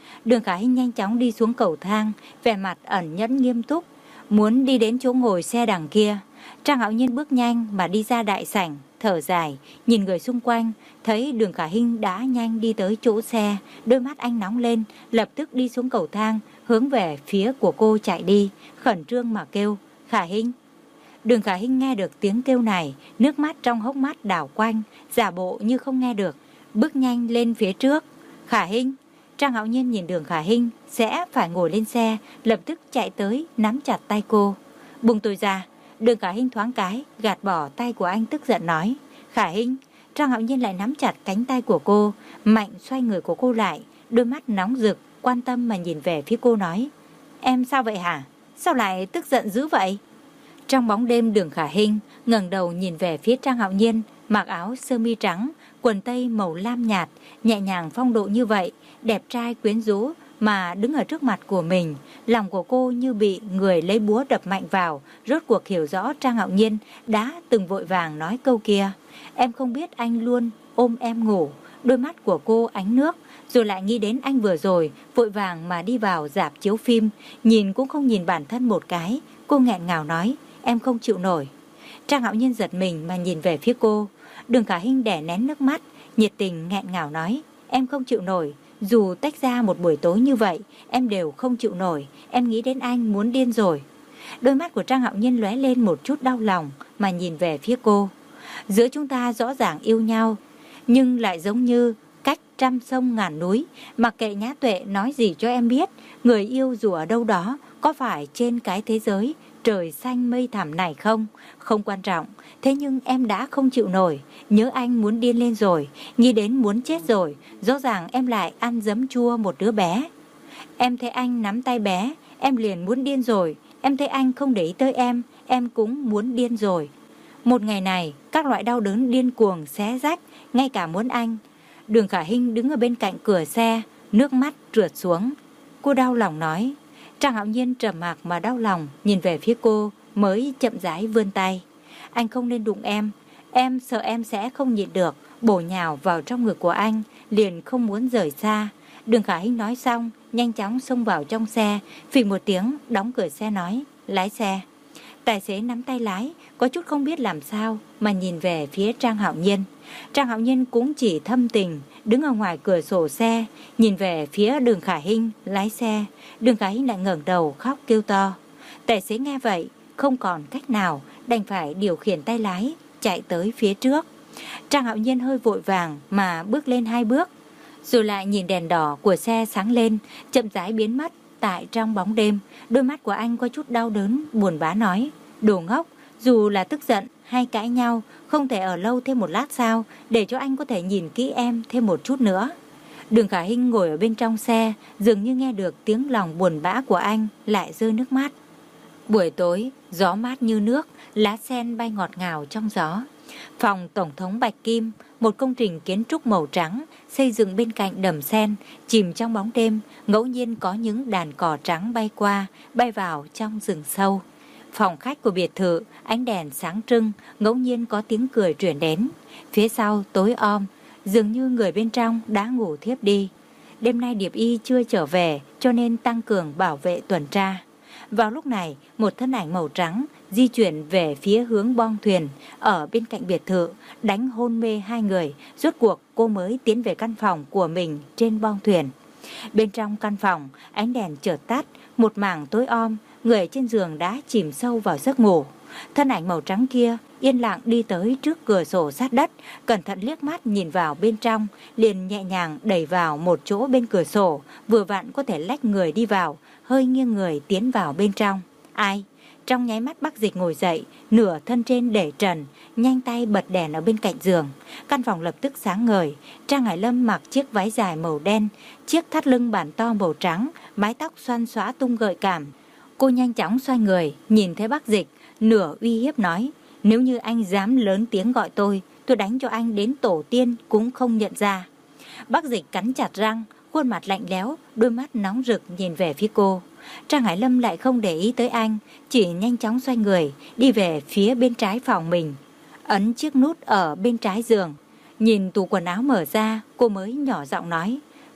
Đường Khả Hinh nhanh chóng đi xuống cầu thang, vẻ mặt ẩn nhẫn nghiêm túc, muốn đi đến chỗ ngồi xe đằng kia. Trang Hạo Nhiên bước nhanh mà đi ra đại sảnh, thở dài, nhìn người xung quanh, thấy Đường Khả Hinh đã nhanh đi tới chỗ xe, đôi mắt anh nóng lên, lập tức đi xuống cầu thang, hướng về phía của cô chạy đi, khẩn trương mà kêu, Khả Hinh. Đường Khả Hinh nghe được tiếng kêu này, nước mắt trong hốc mắt đảo quanh, giả bộ như không nghe được, bước nhanh lên phía trước. Khả Hinh. Trang Hạo Nhiên nhìn Đường Khả Hinh sẽ phải ngồi lên xe, lập tức chạy tới nắm chặt tay cô. Buông tôi ra. Đường Khả Hinh thoáng cái gạt bỏ tay của anh, tức giận nói, Khả Hinh. Trang Hạo Nhiên lại nắm chặt cánh tay của cô, mạnh xoay người của cô lại, đôi mắt nóng rực quan tâm mà nhìn về phía cô nói, em sao vậy hả? Sao lại tức giận dữ vậy? Trong bóng đêm, Đường Khả Hinh ngẩng đầu nhìn về phía Trang Hạo Nhiên, mặc áo sơ mi trắng, quần tây màu lam nhạt, nhẹ nhàng phong độ như vậy, đẹp trai quyến rũ mà đứng ở trước mặt của mình. Lòng của cô như bị người lấy búa đập mạnh vào, rốt cuộc hiểu rõ Trang Hạo Nhiên đã từng vội vàng nói câu kia, em không biết anh luôn ôm em ngủ. Đôi mắt của cô ánh nước, rồi lại nghĩ đến anh vừa rồi vội vàng mà đi vào rạp chiếu phim, nhìn cũng không nhìn bản thân một cái. Cô nghẹn ngào nói, em không chịu nổi. Trang Hạo Nhiên giật mình mà nhìn về phía cô. Đường Khả Hinh đè nén nước mắt, nhiệt tình nghẹn ngào nói, em không chịu nổi. Dù tách ra một buổi tối như vậy, em đều không chịu nổi. Em nghĩ đến anh muốn điên rồi. Đôi mắt của Trang Hạo Nhiên lóe lên một chút đau lòng mà nhìn về phía cô. Giữa chúng ta rõ ràng yêu nhau, nhưng lại giống như cách trăm sông ngàn núi. Mặc kệ Nhã Tuệ nói gì cho em biết, người yêu dù ở đâu đó, có phải trên cái thế giới trời xanh mây thẳm này không, không quan trọng. Thế nhưng em đã không chịu nổi, nhớ anh muốn điên lên rồi, nghĩ đến muốn chết rồi. Rõ ràng em lại ăn giấm chua một đứa bé. Em thấy anh nắm tay bé, em liền muốn điên rồi. Em thấy anh không để ý tới em, em cũng muốn điên rồi. Một ngày này, các loại đau đớn điên cuồng xé rách, ngay cả muốn anh. Đường Khả Hinh đứng ở bên cạnh cửa xe, nước mắt trượt xuống. Cô đau lòng nói. Trang Hạo Nhiên trầm mặc mà đau lòng, nhìn về phía cô, mới chậm rãi vươn tay. Anh không nên đụng em, em sợ em sẽ không nhịn được, bổ nhào vào trong ngực của anh, liền không muốn rời xa. Đường Khả Hinh nói xong, nhanh chóng xông vào trong xe, phì một tiếng, đóng cửa xe nói, lái xe. Tài xế nắm tay lái, có chút không biết làm sao mà nhìn về phía Trang Hạo Nhiên. Trang Hạo Nhiên cũng chỉ thâm tình, đứng ở ngoài cửa sổ xe, nhìn về phía Đường Khả Hinh lái xe. Đường Khả Hinh lại ngẩng đầu khóc kêu to. Tài xế nghe vậy, không còn cách nào, đành phải điều khiển tay lái, chạy tới phía trước. Trang Hạo Nhiên hơi vội vàng mà bước lên hai bước, rồi lại nhìn đèn đỏ của xe sáng lên, chậm rãi biến mất tại trong bóng đêm. Đôi mắt của anh có chút đau đớn, buồn bã nói, đồ ngốc, dù là tức giận hay cãi nhau, không thể ở lâu thêm một lát sao, để cho anh có thể nhìn kỹ em thêm một chút nữa. Đường Khả Hinh ngồi ở bên trong xe, dường như nghe được tiếng lòng buồn bã của anh, lại rơi nước mắt. Buổi tối, gió mát như nước, lá sen bay ngọt ngào trong gió. Phòng Tổng thống Bạch Kim, một công trình kiến trúc màu trắng, xây dựng bên cạnh đầm sen, chìm trong bóng đêm, ngẫu nhiên có những đàn cò trắng bay qua, bay vào trong rừng sâu. Phòng khách của biệt thự, ánh đèn sáng trưng, ngẫu nhiên có tiếng cười truyền đến. Phía sau tối om, dường như người bên trong đã ngủ thiếp đi. Đêm nay Điệp Y chưa trở về, cho nên tăng cường bảo vệ tuần tra. Vào lúc này, một thân ảnh màu trắng di chuyển về phía hướng boong thuyền ở bên cạnh biệt thự, đánh hôn mê hai người. Rốt cuộc cô mới tiến về căn phòng của mình trên boong thuyền. Bên trong căn phòng, ánh đèn chợt tắt, một mảng tối om, người trên giường đã chìm sâu vào giấc ngủ. Thân ảnh màu trắng kia yên lặng đi tới trước cửa sổ sát đất, cẩn thận liếc mắt nhìn vào bên trong, liền nhẹ nhàng đẩy vào một chỗ bên cửa sổ, vừa vặn có thể lách người đi vào, hơi nghiêng người tiến vào bên trong. Ai? Trong nháy mắt Bắc Dịch ngồi dậy, nửa thân trên để trần, nhanh tay bật đèn ở bên cạnh giường. Căn phòng lập tức sáng ngời. Trang Hải Lâm mặc chiếc váy dài màu đen, chiếc thắt lưng bản to màu trắng, mái tóc xoăn xõa tung gợi cảm. Cô nhanh chóng xoay người, nhìn thấy Bắc Dịch, nửa uy hiếp nói, nếu như anh dám lớn tiếng gọi tôi, tôi đánh cho anh đến tổ tiên cũng không nhận ra. Bắc Dịch cắn chặt răng, khuôn mặt lạnh lẽo, đôi mắt nóng rực nhìn về phía cô. Trang Hải Lâm lại không để ý tới anh, chỉ nhanh chóng xoay người, đi về phía bên trái phòng mình, ấn chiếc nút ở bên trái giường. Nhìn tủ quần áo mở ra, cô mới nhỏ giọng nói,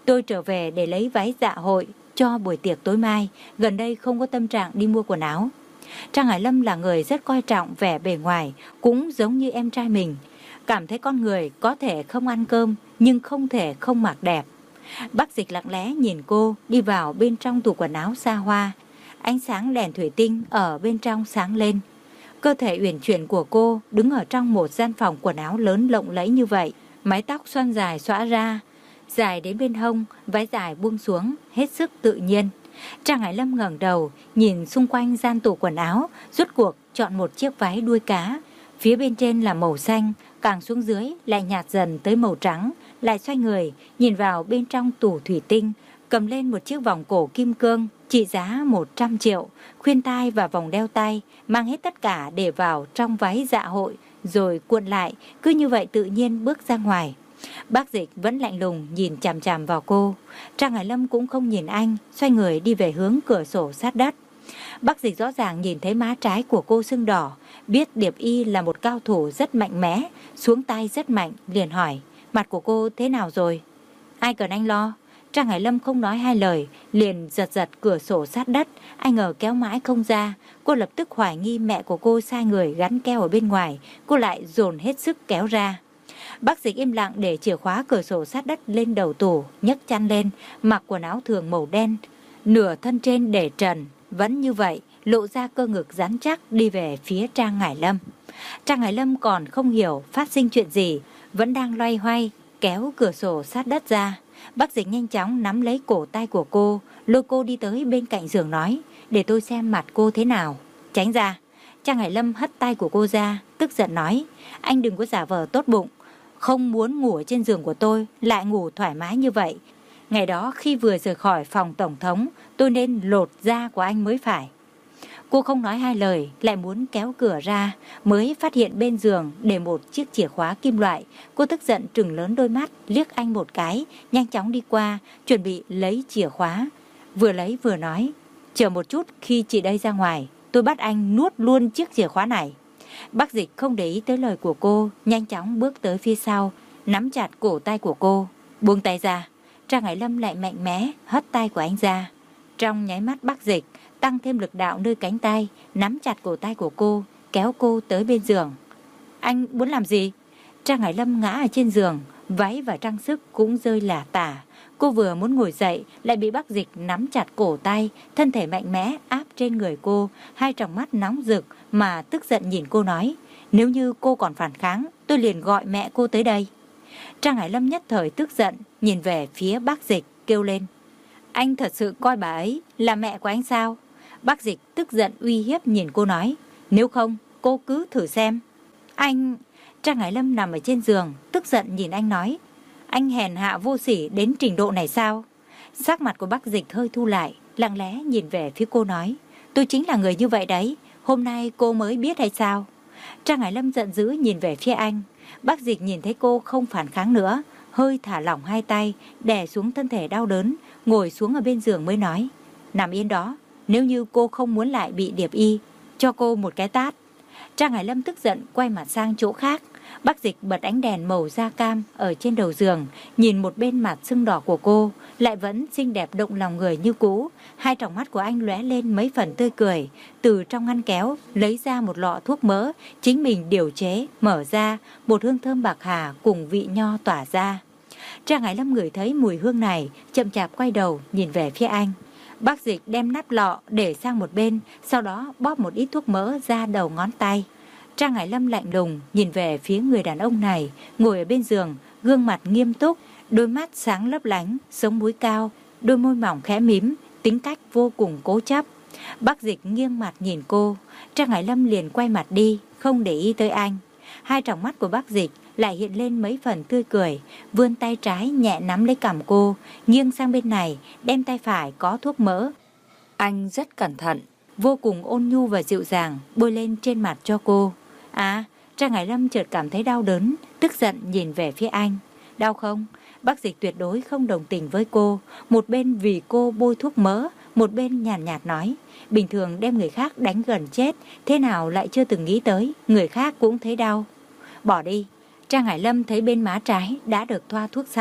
Tôi trở về để lấy váy dạ hội cho buổi tiệc tối mai, gần đây không có tâm trạng đi mua quần áo. Trang Hải Lâm là người rất coi trọng vẻ bề ngoài, cũng giống như em trai mình. Cảm thấy con người có thể không ăn cơm, nhưng không thể không mặc đẹp. Bác Dịch lặng lẽ nhìn cô đi vào bên trong tủ quần áo xa hoa. Ánh sáng đèn thủy tinh ở bên trong sáng lên. Cơ thể uyển chuyển của cô đứng ở trong một gian phòng quần áo lớn lộng lẫy như vậy. Mái tóc xoăn dài xõa ra, dài đến bên hông, váy dài buông xuống, hết sức tự nhiên. Trang Hải Lâm ngẩng đầu, nhìn xung quanh gian tủ quần áo, rốt cuộc chọn một chiếc váy đuôi cá. Phía bên trên là màu xanh, càng xuống dưới lại nhạt dần tới màu trắng. Lại xoay người, nhìn vào bên trong tủ thủy tinh, cầm lên một chiếc vòng cổ kim cương, trị giá một trăm triệu, khuyên tai và vòng đeo tay, mang hết tất cả để vào trong váy dạ hội, rồi cuộn lại, cứ như vậy tự nhiên bước ra ngoài. Bác Dịch vẫn lạnh lùng nhìn chằm chằm vào cô. Trang Hải Lâm cũng không nhìn anh, xoay người đi về hướng cửa sổ sát đất. Bác Dịch rõ ràng nhìn thấy má trái của cô sưng đỏ, biết Điệp Y là một cao thủ rất mạnh mẽ, xuống tay rất mạnh, liền hỏi, mặt của cô thế nào rồi? Ai cần anh lo? Trang Hải Lâm không nói hai lời, liền giật giật cửa sổ sát đất. Anh ngờ kéo mãi không ra. Cô lập tức hoài nghi mẹ của cô sai người gắn keo ở bên ngoài. Cô lại dồn hết sức kéo ra. Bác Dịch im lặng để chìa khóa cửa sổ sát đất lên đầu tủ, nhấc chăn lên, mặc quần áo thường màu đen, nửa thân trên để trần, vẫn như vậy, lộ ra cơ ngực rắn chắc, đi về phía Trang Hải Lâm. Trang Hải Lâm còn không hiểu phát sinh chuyện gì, vẫn đang loay hoay kéo cửa sổ sát đất ra. Bác Dịch nhanh chóng nắm lấy cổ tay của cô, lôi cô đi tới bên cạnh giường nói, để tôi xem mặt cô thế nào. Tránh ra. Trang Hải Lâm hất tay của cô ra, tức giận nói, anh đừng có giả vờ tốt bụng, không muốn ngủ ở trên giường của tôi, lại ngủ thoải mái như vậy. Ngày đó khi vừa rời khỏi phòng tổng thống, tôi nên lột da của anh mới phải. Cô không nói hai lời, lại muốn kéo cửa ra, mới phát hiện bên giường để một chiếc chìa khóa kim loại. Cô tức giận trừng lớn đôi mắt, liếc anh một cái, nhanh chóng đi qua, chuẩn bị lấy chìa khóa. Vừa lấy vừa nói, chờ một chút, khi chị đây ra ngoài, tôi bắt anh nuốt luôn chiếc chìa khóa này. Bác Dịch không để ý tới lời của cô, nhanh chóng bước tới phía sau, nắm chặt cổ tay của cô, buông tay ra. Trang Hải Lâm lại mạnh mẽ hất tay của anh ra. Trong nháy mắt Bác Dịch tăng thêm lực đạo nơi cánh tay, nắm chặt cổ tay của cô, kéo cô tới bên giường. Anh muốn làm gì? Trang Hải Lâm ngã ở trên giường, váy và trang sức cũng rơi lả tả. Cô vừa muốn ngồi dậy, lại bị Bác Dịch nắm chặt cổ tay, thân thể mạnh mẽ áp trên người cô, hai tròng mắt nóng rực mà tức giận nhìn cô nói, nếu như cô còn phản kháng, tôi liền gọi mẹ cô tới đây. Trang Hải Lâm nhất thời tức giận, nhìn về phía Bác Dịch, kêu lên, anh thật sự coi bà ấy là mẹ của anh sao? Bác Dịch tức giận uy hiếp nhìn cô nói, nếu không, cô cứ thử xem. Anh... Trang Hải Lâm nằm ở trên giường, tức giận nhìn anh nói, anh hèn hạ vô sỉ đến trình độ này sao? Sắc mặt của Bác Dịch hơi thu lại, lặng lẽ nhìn về phía cô nói, tôi chính là người như vậy đấy, hôm nay cô mới biết hay sao? Trang Hải Lâm giận dữ nhìn về phía anh. Bác Dịch nhìn thấy cô không phản kháng nữa, hơi thả lỏng hai tay, đè xuống thân thể đau đớn, ngồi xuống ở bên giường mới nói, nằm yên đó, nếu như cô không muốn lại bị Điệp Y, cho cô một cái tát. Trang Hải Lâm tức giận quay mặt sang chỗ khác. Bác Dịch bật ánh đèn màu da cam ở trên đầu giường, nhìn một bên mặt sưng đỏ của cô, lại vẫn xinh đẹp động lòng người như cũ. Hai tròng mắt của anh lóe lên mấy phần tươi cười, từ trong ngăn kéo lấy ra một lọ thuốc mỡ, chính mình điều chế, mở ra, một hương thơm bạc hà cùng vị nho tỏa ra. Trang Hải Lâm ngửi thấy mùi hương này, chậm chạp quay đầu nhìn về phía anh. Bác Dịch đem nắp lọ để sang một bên, sau đó bóp một ít thuốc mỡ ra đầu ngón tay. Trang Hải Lâm lạnh lùng nhìn về phía người đàn ông này, ngồi ở bên giường, gương mặt nghiêm túc, đôi mắt sáng lấp lánh, sống mũi cao, đôi môi mỏng khẽ mím, tính cách vô cùng cố chấp. Bác Dịch nghiêng mặt nhìn cô, Trang Hải Lâm liền quay mặt đi, không để ý tới anh. Hai tròng mắt của Bác Dịch lại hiện lên mấy phần tươi cười, vươn tay trái nhẹ nắm lấy cằm cô, nghiêng sang bên này, đem tay phải có thuốc mỡ. Anh rất cẩn thận, vô cùng ôn nhu và dịu dàng, bôi lên trên mặt cho cô. À, Trang Hải Lâm chợt cảm thấy đau đớn, tức giận nhìn về phía anh. Đau không? Bác Dịch tuyệt đối không đồng tình với cô, một bên vì cô bôi thuốc mỡ, một bên nhàn nhạt, nhạt nói, bình thường đem người khác đánh gần chết, thế nào lại chưa từng nghĩ tới, người khác cũng thấy đau. Bỏ đi. Trang Hải Lâm thấy bên má trái đã được thoa thuốc xong,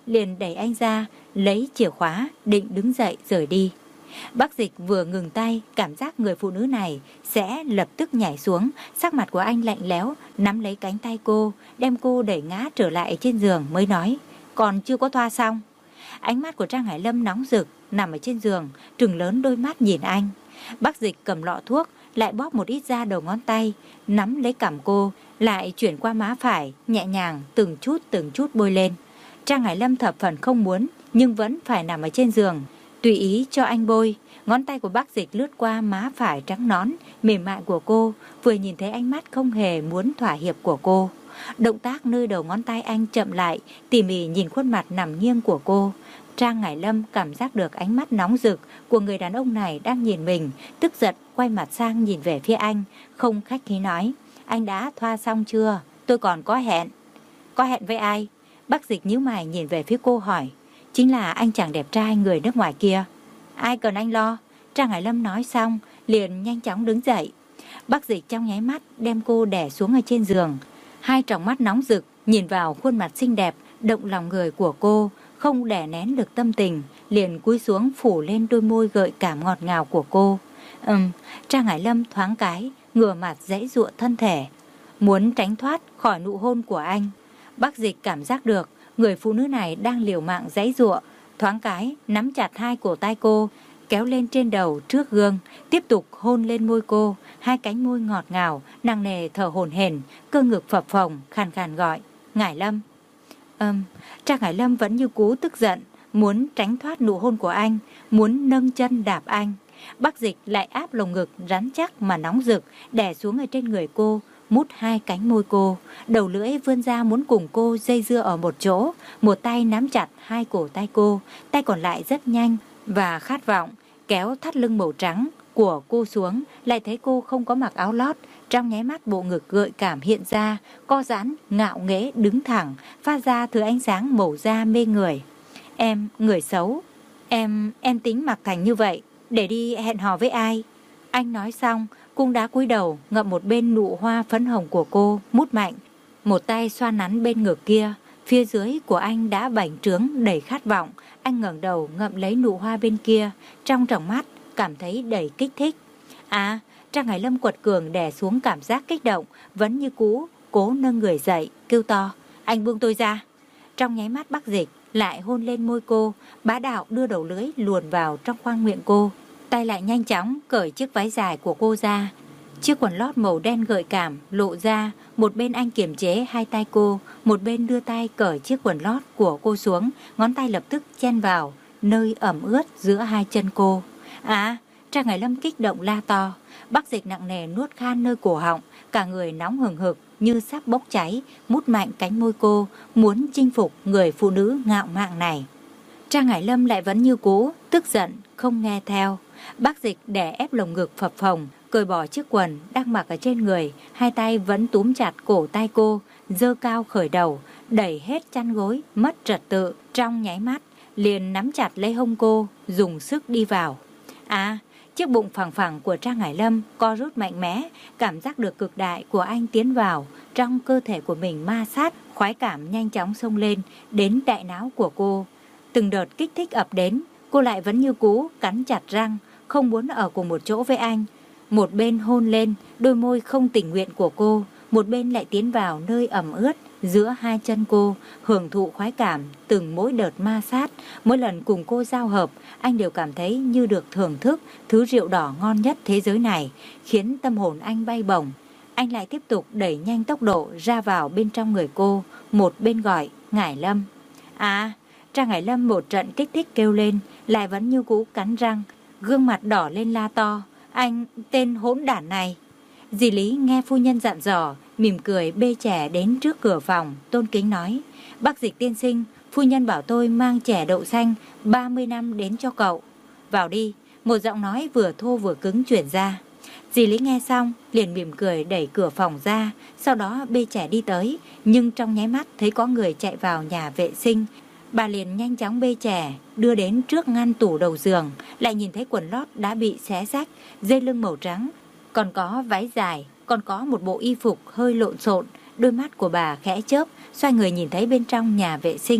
liền đẩy anh ra, lấy chìa khóa, định đứng dậy rời đi. Bác Dịch vừa ngừng tay, cảm giác người phụ nữ này sẽ lập tức nhảy xuống. Sắc mặt của anh lạnh lẽo, nắm lấy cánh tay cô, đem cô đẩy ngã trở lại trên giường mới nói: còn chưa có thoa xong. Ánh mắt của Trang Hải Lâm nóng rực, nằm ở trên giường, trừng lớn đôi mắt nhìn anh. Bác Dịch cầm lọ thuốc, lại bóp một ít ra đầu ngón tay, nắm lấy cằm cô, lại chuyển qua má phải, nhẹ nhàng từng chút từng chút bôi lên. Trang Hải Lâm thập phần không muốn, nhưng vẫn phải nằm ở trên giường, tùy ý cho anh bôi. Ngón tay của Bác Dịch lướt qua má phải trắng nõn, mềm mại của cô, vừa nhìn thấy ánh mắt không hề muốn thỏa hiệp của cô. Động tác nơi đầu ngón tay anh chậm lại, tỉ mỉ nhìn khuôn mặt nằm nghiêng của cô. Trang Hải Lâm cảm giác được ánh mắt nóng rực của người đàn ông này đang nhìn mình, tức giận quay mặt sang nhìn về phía anh, không khách khí nói: anh đã thoa xong chưa? Tôi còn có hẹn. Có hẹn với ai? Bác Dịch nhíu mày nhìn về phía cô hỏi: chính là anh chàng đẹp trai người nước ngoài kia. Ai cần anh lo. Trang Hải Lâm nói xong liền nhanh chóng đứng dậy. Bác Dịch trong nháy mắt đem cô đè xuống ở trên giường, hai tròng mắt nóng rực nhìn vào khuôn mặt xinh đẹp động lòng người của cô, không đè nén được tâm tình, liền cúi xuống phủ lên đôi môi gợi cảm ngọt ngào của cô. Ừm, Trang Hải Lâm thoáng cái ngửa mặt giãy giụa thân thể, muốn tránh thoát khỏi nụ hôn của anh. Bác Dịch cảm giác được người phụ nữ này đang liều mạng giãy giụa, thoáng cái nắm chặt hai cổ tay cô, kéo lên trên đầu trước gương, tiếp tục hôn lên môi cô, hai cánh môi ngọt ngào, nặng nề thở hổn hển, cơ ngực phập phồng, khàn khàn gọi: Ngải Lâm. Ừm, Trang Hải Lâm vẫn như cú tức giận, muốn tránh thoát nụ hôn của anh, muốn nâng chân đạp anh. Bác Dịch lại áp lồng ngực rắn chắc mà nóng rực đè xuống ở trên người cô, mút hai cánh môi cô, đầu lưỡi vươn ra muốn cùng cô dây dưa ở một chỗ, một tay nắm chặt hai cổ tay cô, tay còn lại rất nhanh và khát vọng kéo thắt lưng màu trắng của cô xuống. Lại thấy cô không có mặc áo lót, trong nháy mắt bộ ngực gợi cảm hiện ra, co giãn ngạo nghễ đứng thẳng, phát ra thứ ánh sáng màu da mê người. Em, người xấu, em, em tính mặc thành như vậy để đi hẹn hò với ai? Anh nói xong cũng đã cúi đầu ngậm một bên nụ hoa phấn hồng của cô, mút mạnh, một tay xoa nắn bên ngực kia. Phía dưới của anh đã bành trướng đầy khát vọng. Anh ngẩng đầu ngậm lấy nụ hoa bên kia, trong tròng mắt cảm thấy đầy kích thích. À, Trang Hải Lâm quật cường đè xuống cảm giác kích động, vẫn như cũ cố nâng người dậy, kêu to: anh buông tôi ra. Trong nháy mắt Bác Dịch lại hôn lên môi cô, bá đạo đưa đầu lưỡi luồn vào trong khoang miệng cô, tay lại nhanh chóng cởi chiếc váy dài của cô ra. Chiếc quần lót màu đen gợi cảm lộ ra, một bên anh kiềm chế hai tay cô, một bên đưa tay cởi chiếc quần lót của cô xuống, ngón tay lập tức chen vào nơi ẩm ướt giữa hai chân cô. À, Trang Hải Lâm kích động la to. Bác Dịch nặng nề nuốt khan nơi cổ họng, cả người nóng hừng hực như sắp bốc cháy, mút mạnh cánh môi cô, muốn chinh phục người phụ nữ ngạo mạn này. Trang Hải Lâm lại vẫn như cũ, tức giận không nghe theo. Bác Dịch đè ép lồng ngực phập phồng, cởi bỏ chiếc quần đang mặc ở trên người, hai tay vẫn túm chặt cổ tay cô, giơ cao khởi đầu, đẩy hết chăn gối, mất trật tự, trong nháy mắt liền nắm chặt lấy hông cô, dùng sức đi vào. À, chiếc bụng phẳng phẳng của Trang Hải Lâm co rút mạnh mẽ, cảm giác được cực đại của anh tiến vào trong cơ thể của mình ma sát, khoái cảm nhanh chóng xông lên đến đại não của cô. Từng đợt kích thích ập đến, cô lại vẫn như cũ cắn chặt răng, không muốn ở cùng một chỗ với anh. Một bên hôn lên đôi môi không tình nguyện của cô, một bên lại tiến vào nơi ẩm ướt giữa hai chân cô, hưởng thụ khoái cảm từng mỗi đợt ma sát. Mỗi lần cùng cô giao hợp, anh đều cảm thấy như được thưởng thức thứ rượu đỏ ngon nhất thế giới này, khiến tâm hồn anh bay bổng. Anh lại tiếp tục đẩy nhanh tốc độ ra vào bên trong người cô, một bên gọi: Ngải Lâm. À, Trang Hải Lâm một trận kích thích kêu lên, lại vẫn như cũ cắn răng, gương mặt đỏ lên la to: anh, tên hỗn đản này. Dì Lý nghe phu nhân dặn dò, mỉm cười bê chè đến trước cửa phòng, tôn kính nói: Bác Dịch tiên sinh, phu nhân bảo tôi mang chè đậu xanh ba mươi năm đến cho cậu. Vào đi. Một giọng nói vừa thô vừa cứng chuyển ra. Dì Lý nghe xong liền mỉm cười đẩy cửa phòng ra, sau đó bê chè đi tới, nhưng trong nháy mắt thấy có người chạy vào nhà vệ sinh. Bà liền nhanh chóng bê chè đưa đến trước ngăn tủ đầu giường, lại nhìn thấy quần lót đã bị xé rách, dây lưng màu trắng, còn có váy dài, còn có một bộ y phục hơi lộn xộn. Đôi mắt của bà khẽ chớp, xoay người nhìn thấy bên trong nhà vệ sinh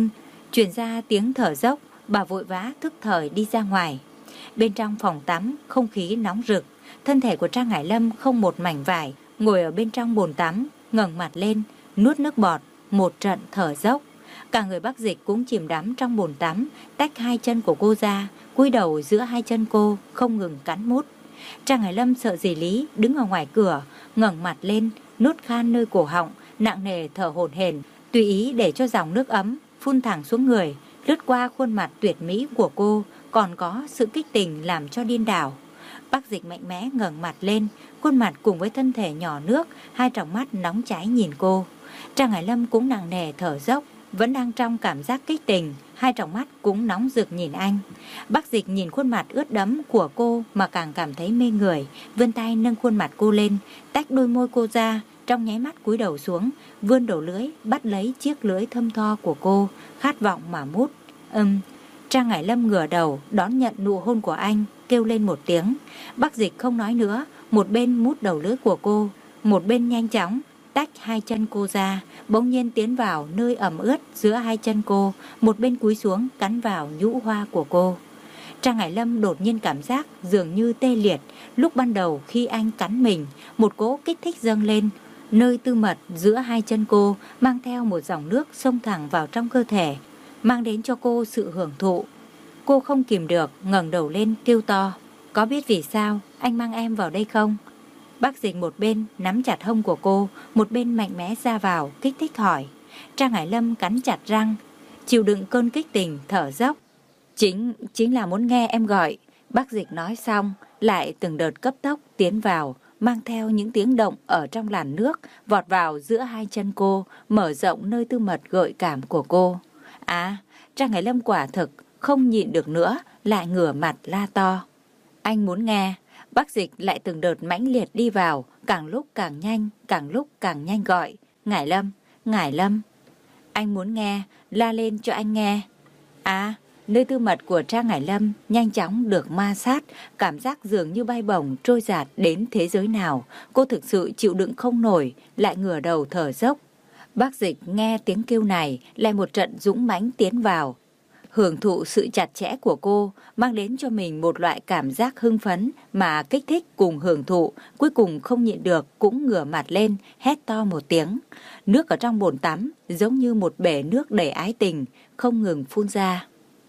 Truyền ra tiếng thở dốc, bà vội vã thức thời đi ra ngoài. Bên trong phòng tắm, không khí nóng rực. Thân thể của Trang Hải Lâm không một mảnh vải, ngồi ở bên trong bồn tắm, ngẩng mặt lên, nuốt nước bọt, một trận thở dốc. Cả người Bác Dịch cũng chìm đắm trong bồn tắm, tách hai chân của cô ra, cúi đầu giữa hai chân cô, không ngừng cắn mút. Trang Hải Lâm sợ dì Lý đứng ở ngoài cửa, ngẩng mặt lên, nuốt khan nơi cổ họng, nặng nề thở hổn hển, tùy ý để cho dòng nước ấm phun thẳng xuống người, lướt qua khuôn mặt tuyệt mỹ của cô, còn có sự kích tình làm cho điên đảo. Bác Dịch mạnh mẽ ngẩng mặt lên, khuôn mặt cùng với thân thể nhỏ nước, hai tròng mắt nóng cháy nhìn cô. Trang Hải Lâm cũng nặng nề thở dốc, vẫn đang trong cảm giác kích tình, hai tròng mắt cũng nóng rực nhìn anh. Bác Dịch nhìn khuôn mặt ướt đẫm của cô mà càng cảm thấy mê người, vươn tay nâng khuôn mặt cô lên, tách đôi môi cô ra, trong nháy mắt cúi đầu xuống, vươn đầu lưỡi bắt lấy chiếc lưỡi thâm tho của cô, khát vọng mà mút. Ừm. Trang Hải Lâm ngửa đầu đón nhận nụ hôn của anh, kêu lên một tiếng. Bác Dịch không nói nữa, một bên mút đầu lưỡi của cô, một bên nhanh chóng tách hai chân cô ra, bỗng nhiên tiến vào nơi ẩm ướt giữa hai chân cô, một bên cúi xuống cắn vào nhũ hoa của cô. Trang Hải Lâm đột nhiên cảm giác dường như tê liệt. Lúc ban đầu khi anh cắn mình, một cỗ kích thích dâng lên, nơi tư mật giữa hai chân cô mang theo một dòng nước xông thẳng vào trong cơ thể, mang đến cho cô sự hưởng thụ. Cô không kìm được, ngẩng đầu lên kêu to. Có biết vì sao anh mang em vào đây không? Bác Dịch một bên nắm chặt hông của cô, một bên mạnh mẽ ra vào kích thích hỏi. Trang Hải Lâm cắn chặt răng, chịu đựng cơn kích tình thở dốc. Chính, chính là muốn nghe em gọi. Bác Dịch nói xong, lại từng đợt cấp tốc tiến vào, mang theo những tiếng động ở trong làn nước, vọt vào giữa hai chân cô, mở rộng nơi tư mật gợi cảm của cô. À, Trang Hải Lâm quả thực không nhịn được nữa, lại ngửa mặt la to. Anh muốn nghe. Bác Dịch lại từng đợt mãnh liệt đi vào, càng lúc càng nhanh, càng lúc càng nhanh gọi. Ngải Lâm, Ngải Lâm. Anh muốn nghe, la lên cho anh nghe. À, nơi tư mật của Trang Hải Lâm nhanh chóng được ma sát, cảm giác dường như bay bổng trôi dạt đến thế giới nào. Cô thực sự chịu đựng không nổi, lại ngửa đầu thở dốc. Bác Dịch nghe tiếng kêu này, lại một trận dũng mãnh tiến vào. Hưởng thụ sự chặt chẽ của cô, mang đến cho mình một loại cảm giác hưng phấn mà kích thích cùng hưởng thụ, cuối cùng không nhịn được cũng ngửa mặt lên, hét to một tiếng. Nước ở trong bồn tắm giống như một bể nước đầy ái tình, không ngừng phun ra.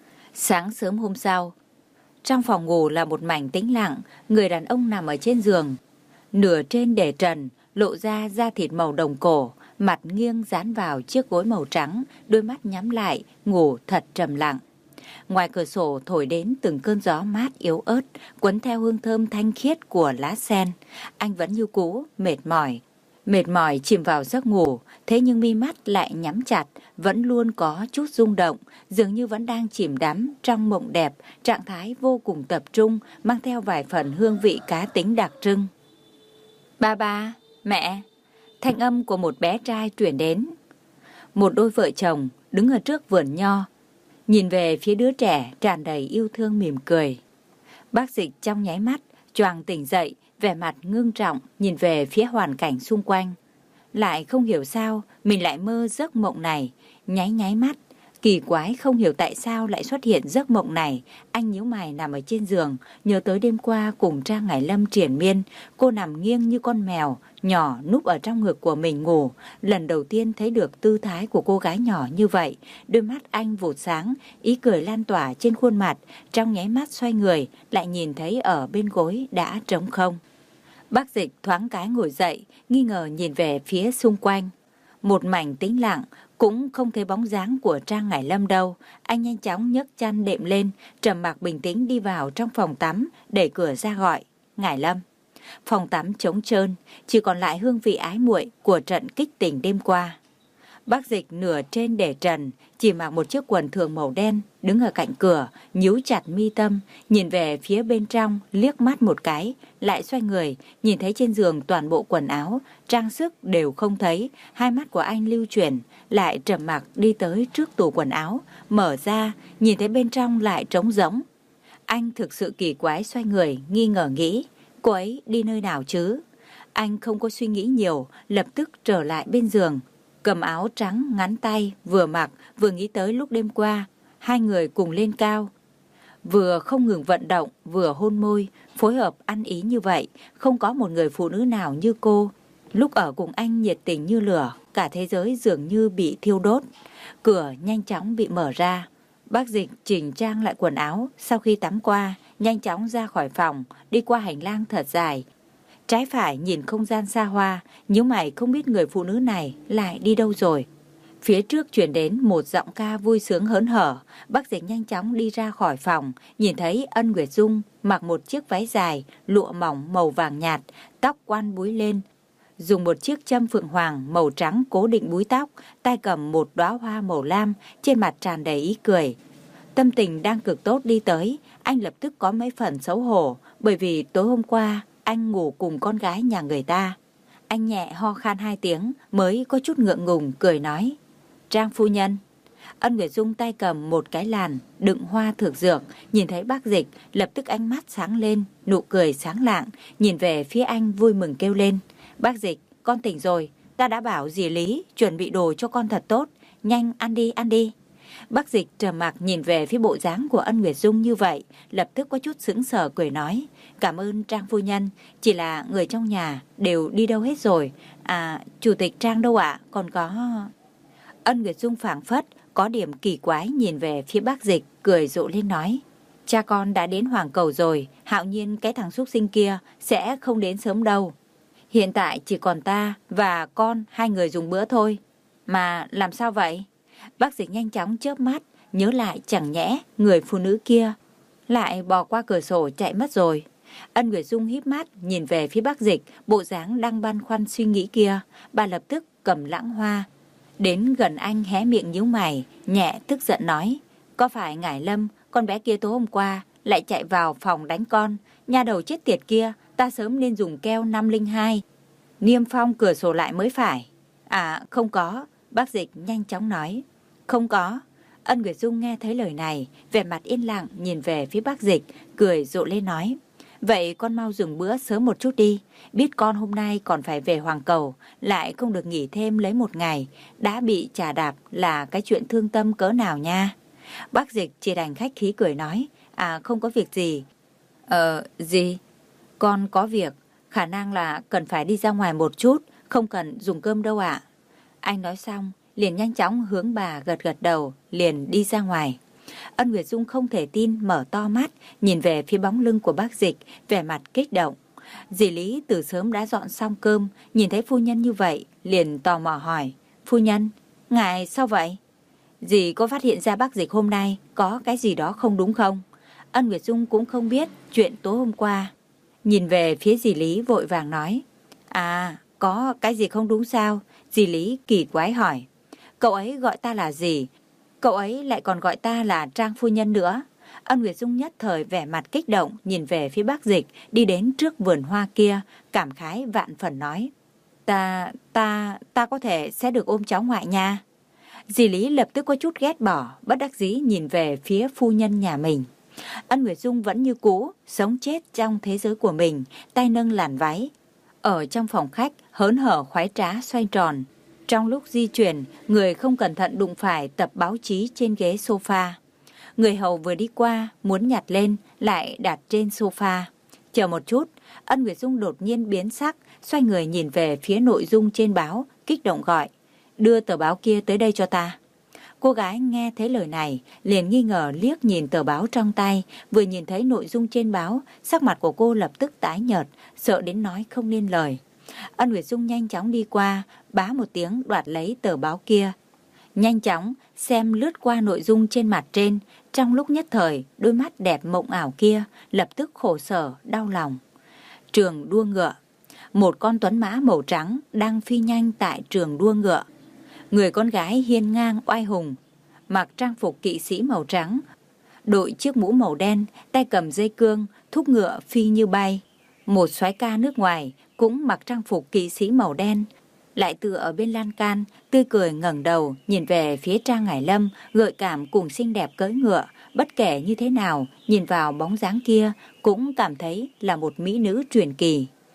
Sáng sớm hôm sau, trong phòng ngủ là một mảnh tĩnh lặng, người đàn ông nằm ở trên giường, nửa trên để trần, lộ ra da thịt màu đồng cổ, mặt nghiêng dán vào chiếc gối màu trắng, đôi mắt nhắm lại, ngủ thật trầm lặng. Ngoài cửa sổ thổi đến từng cơn gió mát yếu ớt, cuốn theo hương thơm thanh khiết của lá sen. Anh vẫn như cũ, mệt mỏi. Mệt mỏi chìm vào giấc ngủ, thế nhưng mi mắt lại nhắm chặt, vẫn luôn có chút rung động, dường như vẫn đang chìm đắm trong mộng đẹp, trạng thái vô cùng tập trung, mang theo vài phần hương vị cá tính đặc trưng. Ba ba, mẹ, thanh âm của một bé trai truyền đến. Một đôi vợ chồng đứng ở trước vườn nho, nhìn về phía đứa trẻ tràn đầy yêu thương mỉm cười. Bác Dịch trong nháy mắt choàng tỉnh dậy, vẻ mặt ngưng trọng nhìn về phía hoàn cảnh xung quanh. Lại không hiểu sao mình lại mơ giấc mộng này, nháy nháy mắt. Kỳ quái không hiểu tại sao lại xuất hiện giấc mộng này. Anh nhíu mày nằm ở trên giường, nhớ tới đêm qua cùng Trang Hải Lâm triền miên. Cô nằm nghiêng như con mèo, nhỏ núp ở trong ngực của mình ngủ. Lần đầu tiên thấy được tư thái của cô gái nhỏ như vậy. Đôi mắt anh vụt sáng, ý cười lan tỏa trên khuôn mặt. Trong nháy mắt xoay người, lại nhìn thấy ở bên gối đã trống không. Bác Dịch thoáng cái ngồi dậy, nghi ngờ nhìn về phía xung quanh. Một mảnh tĩnh lặng, cũng không thấy bóng dáng của Trang Hải Lâm đâu. Anh nhanh chóng nhấc chăn đệm lên, trầm mặc bình tĩnh đi vào trong phòng tắm, đẩy cửa ra gọi. Hải Lâm. Phòng tắm trống trơn, chỉ còn lại hương vị ái muội của trận kích tình đêm qua. Bác Dịch nửa trên để trần, chỉ mặc một chiếc quần thường màu đen, đứng ở cạnh cửa, nhíu chặt mi tâm, nhìn về phía bên trong, liếc mắt một cái, lại xoay người, nhìn thấy trên giường toàn bộ quần áo, trang sức đều không thấy, hai mắt của anh lưu chuyển, lại trầm mặc đi tới trước tủ quần áo, mở ra, nhìn thấy bên trong lại trống rỗng. Anh thực sự kỳ quái xoay người, nghi ngờ nghĩ, cô ấy đi nơi nào chứ? Anh không có suy nghĩ nhiều, lập tức trở lại bên giường, cầm áo trắng ngắn tay, vừa mặc vừa nghĩ tới lúc đêm qua hai người cùng lên cao, vừa không ngừng vận động, vừa hôn môi, phối hợp ăn ý như vậy. Không có một người phụ nữ nào như cô. Lúc ở cùng anh nhiệt tình như lửa, cả thế giới dường như bị thiêu đốt. Cửa nhanh chóng bị mở ra. Bác Dịch chỉnh trang lại quần áo, sau khi tắm qua, nhanh chóng ra khỏi phòng, đi qua hành lang thật dài. Trái phải nhìn không gian xa hoa, nhíu mày không biết người phụ nữ này lại đi đâu rồi. Phía trước truyền đến một giọng ca vui sướng hớn hở. Bác Dịch nhanh chóng đi ra khỏi phòng, nhìn thấy Ân Nguyệt Dung mặc một chiếc váy dài, lụa mỏng màu vàng nhạt, tóc quăn búi lên, dùng một chiếc châm phượng hoàng màu trắng cố định búi tóc, tay cầm một đóa hoa màu lam, trên mặt tràn đầy ý cười. Tâm tình đang cực tốt đi tới, anh lập tức có mấy phần xấu hổ, bởi vì tối hôm qua anh ngủ cùng con gái nhà người ta. Anh nhẹ ho khan hai tiếng mới có chút ngượng ngùng cười nói: Trang phu nhân. Ân Nguyệt Dung tay cầm một cái làn đựng hoa thược dược, nhìn thấy Bác Dịch lập tức ánh mắt sáng lên, nụ cười sáng lạng, nhìn về phía anh vui mừng kêu lên: Bác Dịch, con tỉnh rồi, ta đã bảo dì Lý chuẩn bị đồ cho con thật tốt, nhanh ăn đi ăn đi. Bác Dịch trầm mặc nhìn về phía bộ dáng của Ân Nguyệt Dung như vậy, lập tức có chút sững sờ cười nói: Cảm ơn Trang phu nhân, chỉ là người trong nhà đều đi đâu hết rồi. À, chủ tịch Trang đâu ạ? Còn có... Ân Nguyệt Dung phảng phất có điểm kỳ quái nhìn về phía Bác Dịch, cười rộ lên nói: Cha con đã đến Hoàng Cầu rồi, hạo nhiên cái thằng xúc sinh kia sẽ không đến sớm đâu. Hiện tại chỉ còn ta và con hai người dùng bữa thôi. Mà làm sao vậy? Bác Dịch nhanh chóng chớp mắt, nhớ lại chẳng nhẽ người phụ nữ kia lại bò qua cửa sổ chạy mất rồi. Ân Nguyệt Dung híp mắt nhìn về phía Bác Dịch, bộ dáng đang băn khoăn suy nghĩ kia. Bà lập tức cầm lãng hoa đến gần anh, hé miệng nhíu mày, nhẹ tức giận nói: Có phải Ngải Lâm, con bé kia tối hôm qua lại chạy vào phòng đánh con, nha đầu chết tiệt kia, ta sớm nên dùng keo năm linh hai niêm phong cửa sổ lại mới phải. À không có, Bác Dịch nhanh chóng nói. Không có. Ân Nguyệt Dung nghe thấy lời này, vẻ mặt yên lặng nhìn về phía Bác Dịch, cười rộ lên nói: Vậy con mau dùng bữa sớm một chút đi, biết con hôm nay còn phải về Hoàng Cầu, lại không được nghỉ thêm lấy một ngày, đã bị chà đạp là cái chuyện thương tâm cỡ nào nha. Bác Dịch chỉ đành khách khí cười nói: À không có việc gì. Ờ, gì? Con có việc, khả năng là cần phải đi ra ngoài một chút, không cần dùng cơm đâu ạ. Anh nói xong, liền nhanh chóng hướng bà gật gật đầu, liền đi ra ngoài. Ân Nguyệt Dung không thể tin, mở to mắt, nhìn về phía bóng lưng của Bác Dịch, vẻ mặt kích động. Dì Lý từ sớm đã dọn xong cơm, nhìn thấy phu nhân như vậy, liền tò mò hỏi: Phu nhân, ngài sao vậy? Dì có phát hiện ra Bác Dịch hôm nay có cái gì đó không đúng không? Ân Nguyệt Dung cũng không biết chuyện tối hôm qua. Nhìn về phía dì Lý vội vàng nói: À, có cái gì không đúng sao? Dì Lý kỳ quái hỏi: Cậu ấy gọi ta là gì? Cậu ấy lại còn gọi ta là Trang phu nhân nữa. Ân Nguyệt Dung nhất thời vẻ mặt kích động nhìn về phía Bác Dịch, đi đến trước vườn hoa kia, cảm khái vạn phần nói: Ta, ta, ta có thể sẽ được ôm cháu ngoại nha. Dì Lý lập tức có chút ghét bỏ, bất đắc dĩ nhìn về phía phu nhân nhà mình. Ân Nguyệt Dung vẫn như cũ, sống chết trong thế giới của mình, tay nâng làn váy. Ở trong phòng khách, hớn hở khoái trá xoay tròn. Trong lúc di chuyển, người không cẩn thận đụng phải tập báo chí trên ghế sofa. Người hầu vừa đi qua, muốn nhặt lên, lại đặt trên sofa. Chờ một chút, Ân Nguyệt Dung đột nhiên biến sắc, xoay người nhìn về phía nội dung trên báo, kích động gọi: Đưa tờ báo kia tới đây cho ta. Cô gái nghe thấy lời này, liền nghi ngờ liếc nhìn tờ báo trong tay, vừa nhìn thấy nội dung trên báo, sắc mặt của cô lập tức tái nhợt, sợ đến nói không nên lời. Ân Nguyệt Dung nhanh chóng đi qua, bá một tiếng đoạt lấy tờ báo kia. Nhanh chóng xem lướt qua nội dung trên mặt trên, trong lúc nhất thời, đôi mắt đẹp mộng ảo kia lập tức khổ sở, đau lòng. Trường đua ngựa. Một con tuấn mã màu trắng đang phi nhanh tại trường đua ngựa. Người con gái hiên ngang oai hùng, mặc trang phục kỵ sĩ màu trắng, đội chiếc mũ màu đen, tay cầm dây cương, thúc ngựa phi như bay. Một soái ca nước ngoài cũng mặc trang phục kỵ sĩ màu đen, lại tựa ở bên lan can, tươi cười ngẩng đầu nhìn về phía Trang Ngải Lâm, gợi cảm cùng xinh đẹp cưỡi ngựa. Bất kể như thế nào, nhìn vào bóng dáng kia cũng cảm thấy là một mỹ nữ truyền kỳ.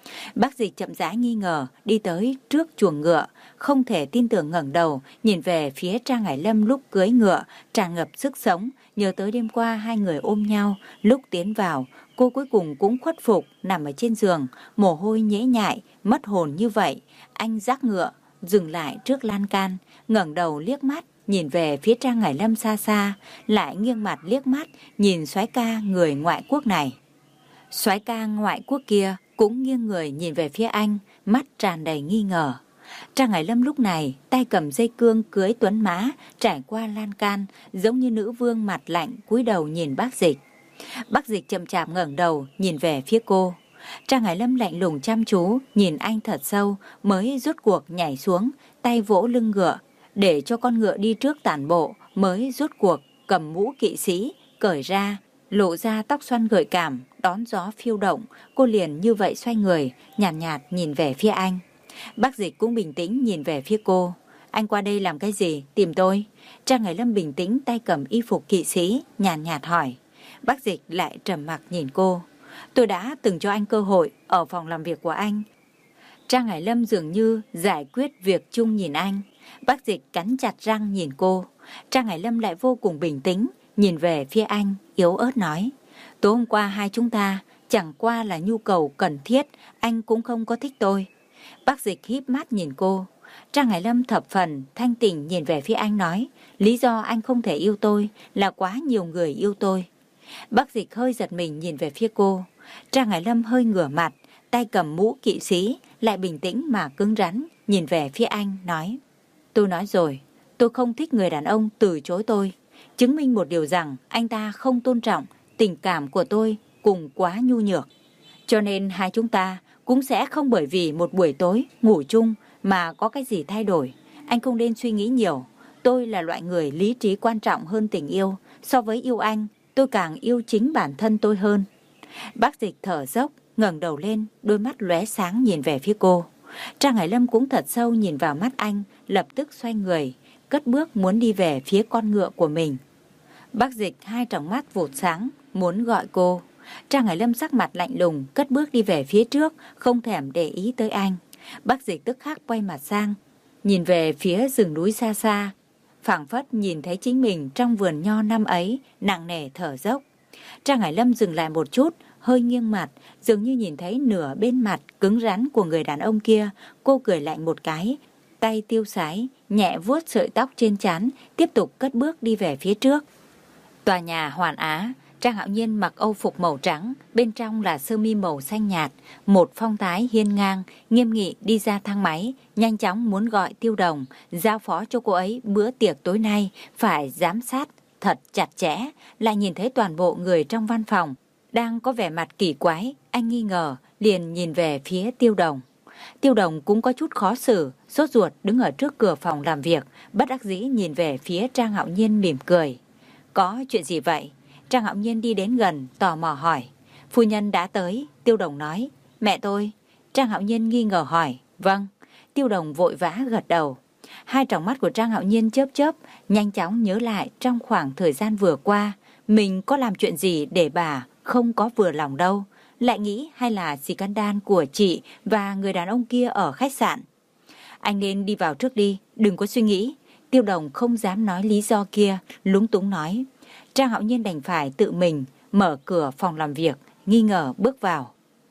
Bác Dịch chậm rãi nghi ngờ đi tới trước chuồng ngựa, không thể tin tưởng ngẩng đầu nhìn về phía Trang Ngải Lâm lúc cưỡi ngựa, tràn ngập sức sống, nhớ tới đêm qua hai người ôm nhau, lúc tiến vào, cô cuối cùng cũng khuất phục nằm ở trên giường, mồ hôi nhễ nhại, mất hồn như vậy. Anh dắt ngựa dừng lại trước lan can, ngẩng đầu liếc mắt nhìn về phía Trang Ngải Lâm xa xa, lại nghiêng mặt liếc mắt nhìn soái ca người ngoại quốc này. Soái ca ngoại quốc kia cũng nghiêng người nhìn về phía anh, mắt tràn đầy nghi ngờ. Trang Ngải Lâm lúc này tay cầm dây cương cưỡi tuấn mã trải qua lan can, giống như nữ vương mặt lạnh cúi đầu nhìn Bác Dịch. Bác Dịch chậm chạp ngẩng đầu nhìn về phía cô. Trang Ngải Lâm lạnh lùng chăm chú nhìn anh thật sâu, mới rốt cuộc nhảy xuống, tay vỗ lưng ngựa để cho con ngựa đi trước tản bộ, mới rốt cuộc cầm mũ kỵ sĩ cởi ra, lộ ra tóc xoăn gợi cảm, đón gió phiêu động. Cô liền như vậy xoay người, nhàn nhạt, nhạt nhìn về phía anh. Bác Dịch cũng bình tĩnh nhìn về phía cô. Anh qua đây làm cái gì? Tìm tôi? Trang Ngải Lâm bình tĩnh tay cầm y phục kỵ sĩ, nhàn nhạt, nhạt hỏi. Bác Dịch lại trầm mặc nhìn cô. Tôi đã từng cho anh cơ hội ở phòng làm việc của anh. Trang Ngải Lâm dường như giải quyết việc chung nhìn anh. Bác Dịch cắn chặt răng nhìn cô. Trang Ngải Lâm lại vô cùng bình tĩnh nhìn về phía anh, yếu ớt nói. Tối hôm qua hai chúng ta chẳng qua là nhu cầu cần thiết, anh cũng không có thích tôi. Bác Dịch híp mắt nhìn cô. Trang Ngải Lâm thập phần thanh tỉnh nhìn về phía anh nói. Lý do anh không thể yêu tôi là quá nhiều người yêu tôi. Bác Dịch hơi giật mình nhìn về phía cô. Trang Ngải Lâm hơi ngửa mặt, tay cầm mũ kỵ sĩ, lại bình tĩnh mà cứng rắn nhìn về phía anh nói. Tôi nói rồi, tôi không thích người đàn ông từ chối tôi, chứng minh một điều rằng anh ta không tôn trọng tình cảm của tôi cùng quá nhu nhược. Cho nên hai chúng ta cũng sẽ không bởi vì một buổi tối ngủ chung mà có cái gì thay đổi. Anh không nên suy nghĩ nhiều. Tôi là loại người lý trí quan trọng hơn tình yêu. So với yêu anh, tôi càng yêu chính bản thân tôi hơn. Bác Dịch thở dốc, ngẩng đầu lên, đôi mắt lóe sáng nhìn về phía cô. Trang Ngải Lâm cũng thật sâu nhìn vào mắt anh, lập tức xoay người, cất bước muốn đi về phía con ngựa của mình. Bác Dịch hai tròng mắt vụt sáng, muốn gọi cô. Trang Ngải Lâm sắc mặt lạnh lùng, cất bước đi về phía trước, không thèm để ý tới anh. Bác Dịch tức khắc quay mặt sang, nhìn về phía rừng núi xa xa, phảng phất nhìn thấy chính mình trong vườn nho năm ấy, nặng nề thở dốc. Trang Ngải Lâm dừng lại một chút, hơi nghiêng mặt, dường như nhìn thấy nửa bên mặt cứng rắn của người đàn ông kia. Cô cười lạnh một cái, tay tiêu sái, nhẹ vuốt sợi tóc trên trán, tiếp tục cất bước đi về phía trước. Tòa nhà Hoàn Á, Trang Hạo Nhiên mặc âu phục màu trắng, bên trong là sơ mi màu xanh nhạt, một phong thái hiên ngang, nghiêm nghị đi ra thang máy, nhanh chóng muốn gọi Tiêu Đồng, giao phó cho cô ấy bữa tiệc tối nay phải giám sát thật chặt chẽ. Lại nhìn thấy toàn bộ người trong văn phòng đang có vẻ mặt kỳ quái, anh nghi ngờ, liền nhìn về phía Tiêu Đồng. Tiêu Đồng cũng có chút khó xử, sốt ruột đứng ở trước cửa phòng làm việc, bất đắc dĩ nhìn về phía Trang Hạo Nhiên mỉm cười. Có chuyện gì vậy? Trang Hạo Nhiên đi đến gần, tò mò hỏi. Phu nhân đã tới, Tiêu Đồng nói. Mẹ tôi? Trang Hạo Nhiên nghi ngờ hỏi. Vâng. Tiêu Đồng vội vã gật đầu. Hai tròng mắt của Trang Hạo Nhiên chớp chớp, nhanh chóng nhớ lại trong khoảng thời gian vừa qua, mình có làm chuyện gì để bà không có vừa lòng đâu. Lại nghĩ hay là scandal của chị và người đàn ông kia ở khách sạn. Anh nên đi vào trước đi, đừng có suy nghĩ. Tiêu Đồng không dám nói lý do kia, lúng túng nói. Trang Hạo Nhiên đành phải tự mình mở cửa phòng làm việc, nghi ngờ bước vào.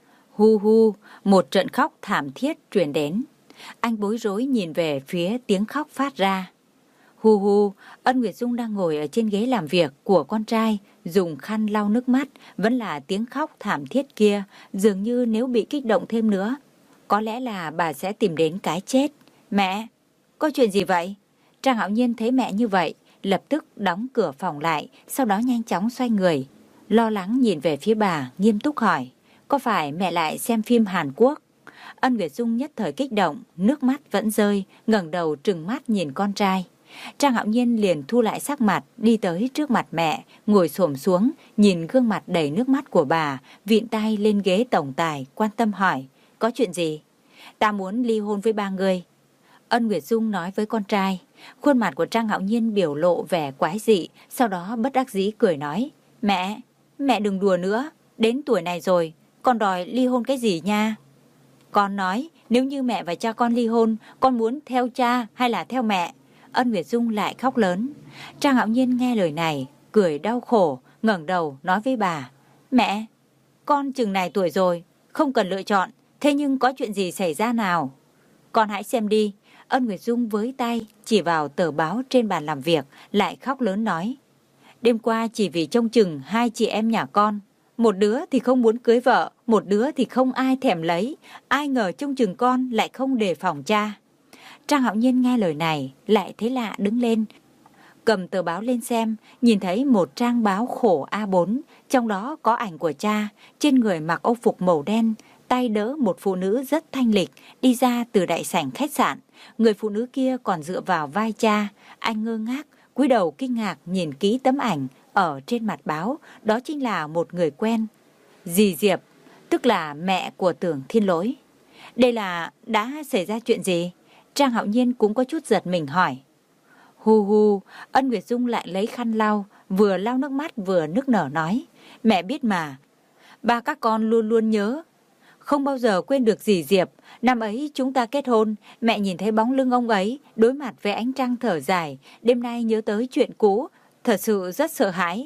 Hu hu, một trận khóc thảm thiết truyền đến. Anh bối rối nhìn về phía tiếng khóc phát ra. Hu hu, Ân Nguyệt Dung đang ngồi ở trên ghế làm việc của con trai, dùng khăn lau nước mắt, vẫn là tiếng khóc thảm thiết kia, dường như nếu bị kích động thêm nữa, có lẽ là bà sẽ tìm đến cái chết. Mẹ, có chuyện gì vậy? Trang Hạo Nhiên thấy mẹ như vậy, lập tức đóng cửa phòng lại, sau đó nhanh chóng xoay người, lo lắng nhìn về phía bà, nghiêm túc hỏi. Có phải mẹ lại xem phim Hàn Quốc? Ân Nguyệt Dung nhất thời kích động, nước mắt vẫn rơi, ngẩng đầu trừng mắt nhìn con trai. Trang Hạo Nhiên liền thu lại sắc mặt, đi tới trước mặt mẹ, ngồi xổm xuống, nhìn gương mặt đầy nước mắt của bà, vịn tay lên ghế tổng tài, quan tâm hỏi. Có chuyện gì? Ta muốn ly hôn với ba người. Ân Nguyệt Dung nói với con trai. Khuôn mặt của Trang Hạo Nhiên biểu lộ vẻ quái dị, sau đó bất đắc dĩ cười nói. Mẹ, mẹ đừng đùa nữa, đến tuổi này rồi, còn đòi ly hôn cái gì nha? Con nói nếu như mẹ và cha con ly hôn, con muốn theo cha hay là theo mẹ? Ân Nguyệt Dung lại khóc lớn. Trang Hạo Nhiên nghe lời này, cười đau khổ, ngẩng đầu nói với bà. Mẹ, con chừng này tuổi rồi, không cần lựa chọn, thế nhưng có chuyện gì xảy ra nào? Con hãy xem đi. Ân Nguyệt Dung với tay chỉ vào tờ báo trên bàn làm việc, lại khóc lớn nói. Đêm qua chỉ vì trông chừng hai chị em nhà con, một đứa thì không muốn cưới vợ, một đứa thì không ai thèm lấy, ai ngờ trông chừng con lại không đề phòng cha. Trang Hạo Nhiên nghe lời này lại thấy lạ, đứng lên, cầm tờ báo lên xem, nhìn thấy một trang báo khổ A bốn, trong đó có ảnh của cha, trên người mặc âu phục màu đen, tay đỡ một phụ nữ rất thanh lịch đi ra từ đại sảnh khách sạn. Người phụ nữ kia còn dựa vào vai cha. Anh ngơ ngác, cúi đầu kinh ngạc nhìn kỹ tấm ảnh ở trên mặt báo, đó chính là một người quen. Dì Diệp, tức là mẹ của Tưởng Thiên Lỗi. Đây là đã xảy ra chuyện gì? Trang Hạo Nhiên cũng có chút giật mình hỏi. Hu hu, Ân Nguyệt Dung lại lấy khăn lau, vừa lau nước mắt vừa nức nở nói. Mẹ biết mà, ba các con luôn luôn nhớ, không bao giờ quên được dì Diệp. Năm ấy chúng ta kết hôn, mẹ nhìn thấy bóng lưng ông ấy, đối mặt với ánh trăng thở dài, đêm nay nhớ tới chuyện cũ, thật sự rất sợ hãi.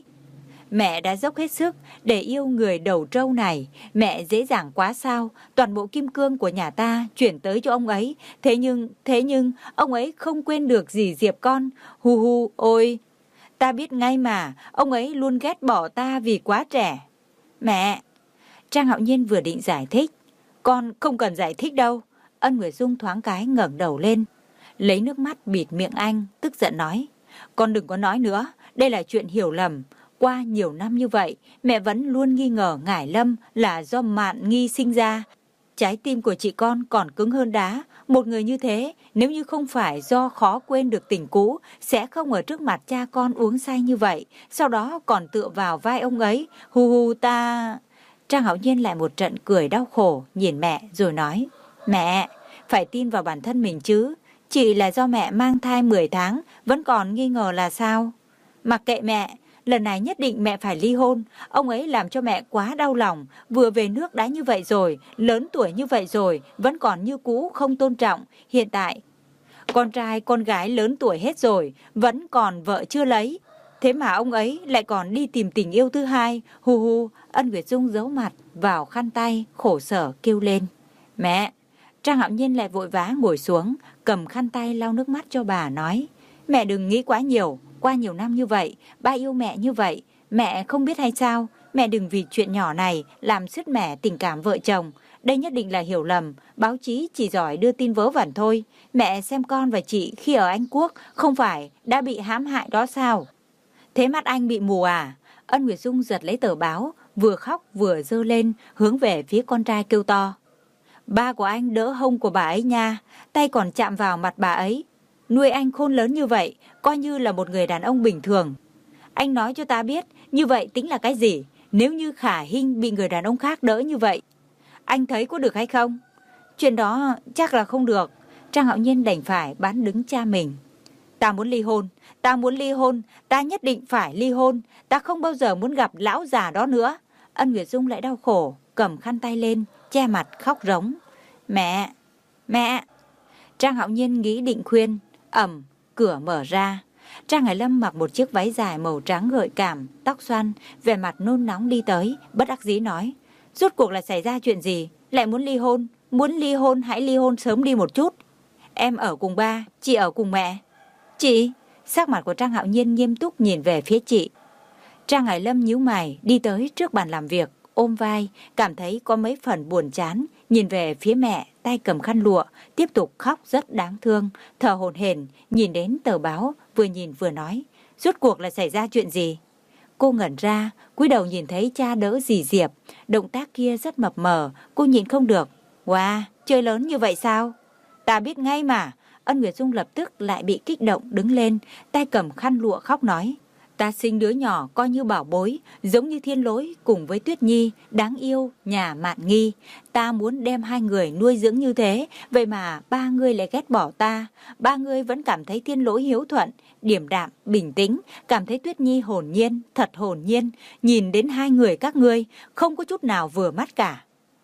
Mẹ đã dốc hết sức để yêu người đầu trâu này, mẹ dễ dàng quá sao, toàn bộ kim cương của nhà ta chuyển tới cho ông ấy, thế nhưng, thế nhưng, ông ấy không quên được dì Diệp con, hu hu, ôi, ta biết ngay mà, ông ấy luôn ghét bỏ ta vì quá trẻ. Mẹ! Trang Hạo Nhiên vừa định giải thích. Con không cần giải thích đâu. Ân Nguyệt Dung thoáng cái ngẩng đầu lên, lấy nước mắt bịt miệng anh, tức giận nói. Con đừng có nói nữa, đây là chuyện hiểu lầm. Qua nhiều năm như vậy, mẹ vẫn luôn nghi ngờ Ngải Lâm là do Mạn Nghi sinh ra. Trái tim của chị con còn cứng hơn đá. Một người như thế, nếu như không phải do khó quên được tình cũ, sẽ không ở trước mặt cha con uống say như vậy, sau đó còn tựa vào vai ông ấy. Hu hu ta... Trang Hạo Nhiên lại một trận cười đau khổ, nhìn mẹ rồi nói. Mẹ, phải tin vào bản thân mình chứ. Chị là do mẹ mang thai mười tháng, vẫn còn nghi ngờ là sao? Mặc kệ mẹ, lần này nhất định mẹ phải ly hôn. Ông ấy làm cho mẹ quá đau lòng. Vừa về nước đã như vậy rồi, lớn tuổi như vậy rồi, vẫn còn như cũ không tôn trọng. Hiện tại, con trai con gái lớn tuổi hết rồi, vẫn còn vợ chưa lấy. Thế mà ông ấy lại còn đi tìm tình yêu thứ hai. Hu hu, Ân Nguyệt Dung giấu mặt vào khăn tay, khổ sở kêu lên. Mẹ! Trang Hạo Nhiên lại vội vã ngồi xuống, cầm khăn tay lau nước mắt cho bà, nói. Mẹ đừng nghĩ quá nhiều, qua nhiều năm như vậy, ba yêu mẹ như vậy, mẹ không biết hay sao? Mẹ đừng vì chuyện nhỏ này làm sứt mẻ tình cảm vợ chồng. Đây nhất định là hiểu lầm, báo chí chỉ giỏi đưa tin vớ vẩn thôi. Mẹ xem con và chị khi ở Anh Quốc không phải đã bị hãm hại đó sao? Thế mắt anh bị mù à? Ân Nguyệt Dung giật lấy tờ báo, vừa khóc vừa giơ lên, hướng về phía con trai kêu to. Ba của anh đỡ hông của bà ấy nha, tay còn chạm vào mặt bà ấy. Nuôi anh khôn lớn như vậy, coi như là một người đàn ông bình thường. Anh nói cho ta biết, như vậy tính là cái gì? Nếu như Khả Hinh bị người đàn ông khác đỡ như vậy, anh thấy có được hay không? Chuyện đó chắc là không được. Trang Hạo Nhiên đành phải bán đứng cha mình. Ta muốn ly hôn, ta muốn ly hôn, ta nhất định phải ly hôn, ta không bao giờ muốn gặp lão già đó nữa. Ân Nguyệt Dung lại đau khổ, cầm khăn tay lên, che mặt khóc rống. Mẹ, mẹ. Trang Hạo Nhiên nghĩ định khuyên, ầm, cửa mở ra. Trang Hải Lâm mặc một chiếc váy dài màu trắng gợi cảm, tóc xoăn, vẻ mặt nôn nóng đi tới, bất đắc dĩ nói. Rốt cuộc là xảy ra chuyện gì, lại muốn ly hôn, muốn ly hôn hãy ly hôn sớm đi một chút. Em ở cùng ba, chị ở cùng mẹ. Chị, sắc mặt của Trang Hạo Nhiên nghiêm túc nhìn về phía chị. Trang Hải Lâm nhíu mày đi tới trước bàn làm việc, ôm vai, cảm thấy có mấy phần buồn chán, nhìn về phía mẹ, tay cầm khăn lụa, tiếp tục khóc rất đáng thương, thở hổn hển, nhìn đến tờ báo, vừa nhìn vừa nói, rốt cuộc là xảy ra chuyện gì? Cô ngẩn ra, cúi đầu nhìn thấy cha đỡ dì Diệp, động tác kia rất mập mờ, cô nhìn không được. Wow, chơi lớn như vậy sao? Ta biết ngay mà. Ân Nguyệt Dung lập tức lại bị kích động đứng lên, tay cầm khăn lụa khóc nói. Ta sinh đứa nhỏ coi như bảo bối, giống như Thiên Lỗi cùng với Tuyết Nhi, đáng yêu, nhà Mạn Nghi. Ta muốn đem hai người nuôi dưỡng như thế, vậy mà ba người lại ghét bỏ ta. Ba người vẫn cảm thấy Thiên Lỗi hiếu thuận, điềm đạm, bình tĩnh, cảm thấy Tuyết Nhi hồn nhiên, thật hồn nhiên. Nhìn đến hai người các ngươi, không có chút nào vừa mắt cả.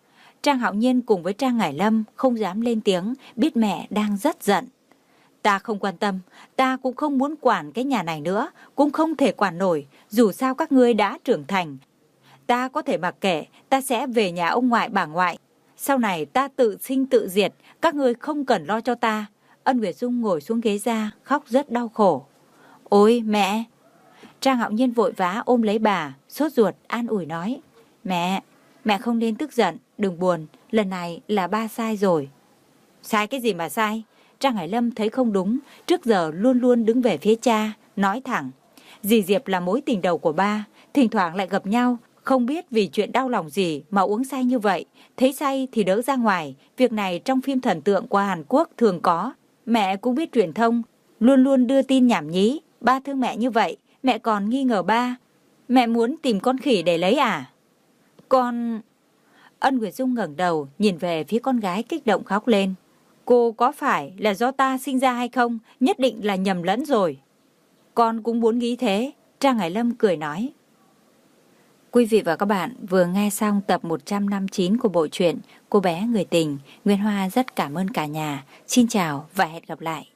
Trang Hạo Nhiên cùng với Trang Ngải Lâm không dám lên tiếng, biết mẹ đang rất giận. Ta không quan tâm, ta cũng không muốn quản cái nhà này nữa, cũng không thể quản nổi, dù sao các ngươi đã trưởng thành. Ta có thể mặc kệ, ta sẽ về nhà ông ngoại bà ngoại. Sau này ta tự sinh tự diệt, các ngươi không cần lo cho ta. Ân Nguyệt Dung ngồi xuống ghế ra, khóc rất đau khổ. Ôi mẹ! Trang Hạo Nhiên vội vã ôm lấy bà, sốt ruột an ủi nói. Mẹ, mẹ không nên tức giận, đừng buồn, lần này là ba sai rồi. Sai cái gì mà sai? Trang Hải Lâm thấy không đúng, trước giờ luôn luôn đứng về phía cha, nói thẳng. Dì Diệp là mối tình đầu của ba, thỉnh thoảng lại gặp nhau, không biết vì chuyện đau lòng gì mà uống say như vậy. Thấy say thì đỡ ra ngoài, việc này trong phim thần tượng của Hàn Quốc thường có. Mẹ cũng biết truyền thông, luôn luôn đưa tin nhảm nhí. Ba thương mẹ như vậy, mẹ còn nghi ngờ ba. Mẹ muốn tìm con khỉ để lấy à? Con... Ân Nguyệt Dung ngẩng đầu, nhìn về phía con gái kích động khóc lên. Cô có phải là do ta sinh ra hay không? Nhất định là nhầm lẫn rồi. Con cũng muốn nghĩ thế. Trang Hải Lâm cười nói. Quý vị và các bạn vừa nghe xong tập một trăm năm mươi chín của bộ truyện Cô bé người tình. Nguyên Hoa rất cảm ơn cả nhà. Xin chào và hẹn gặp lại.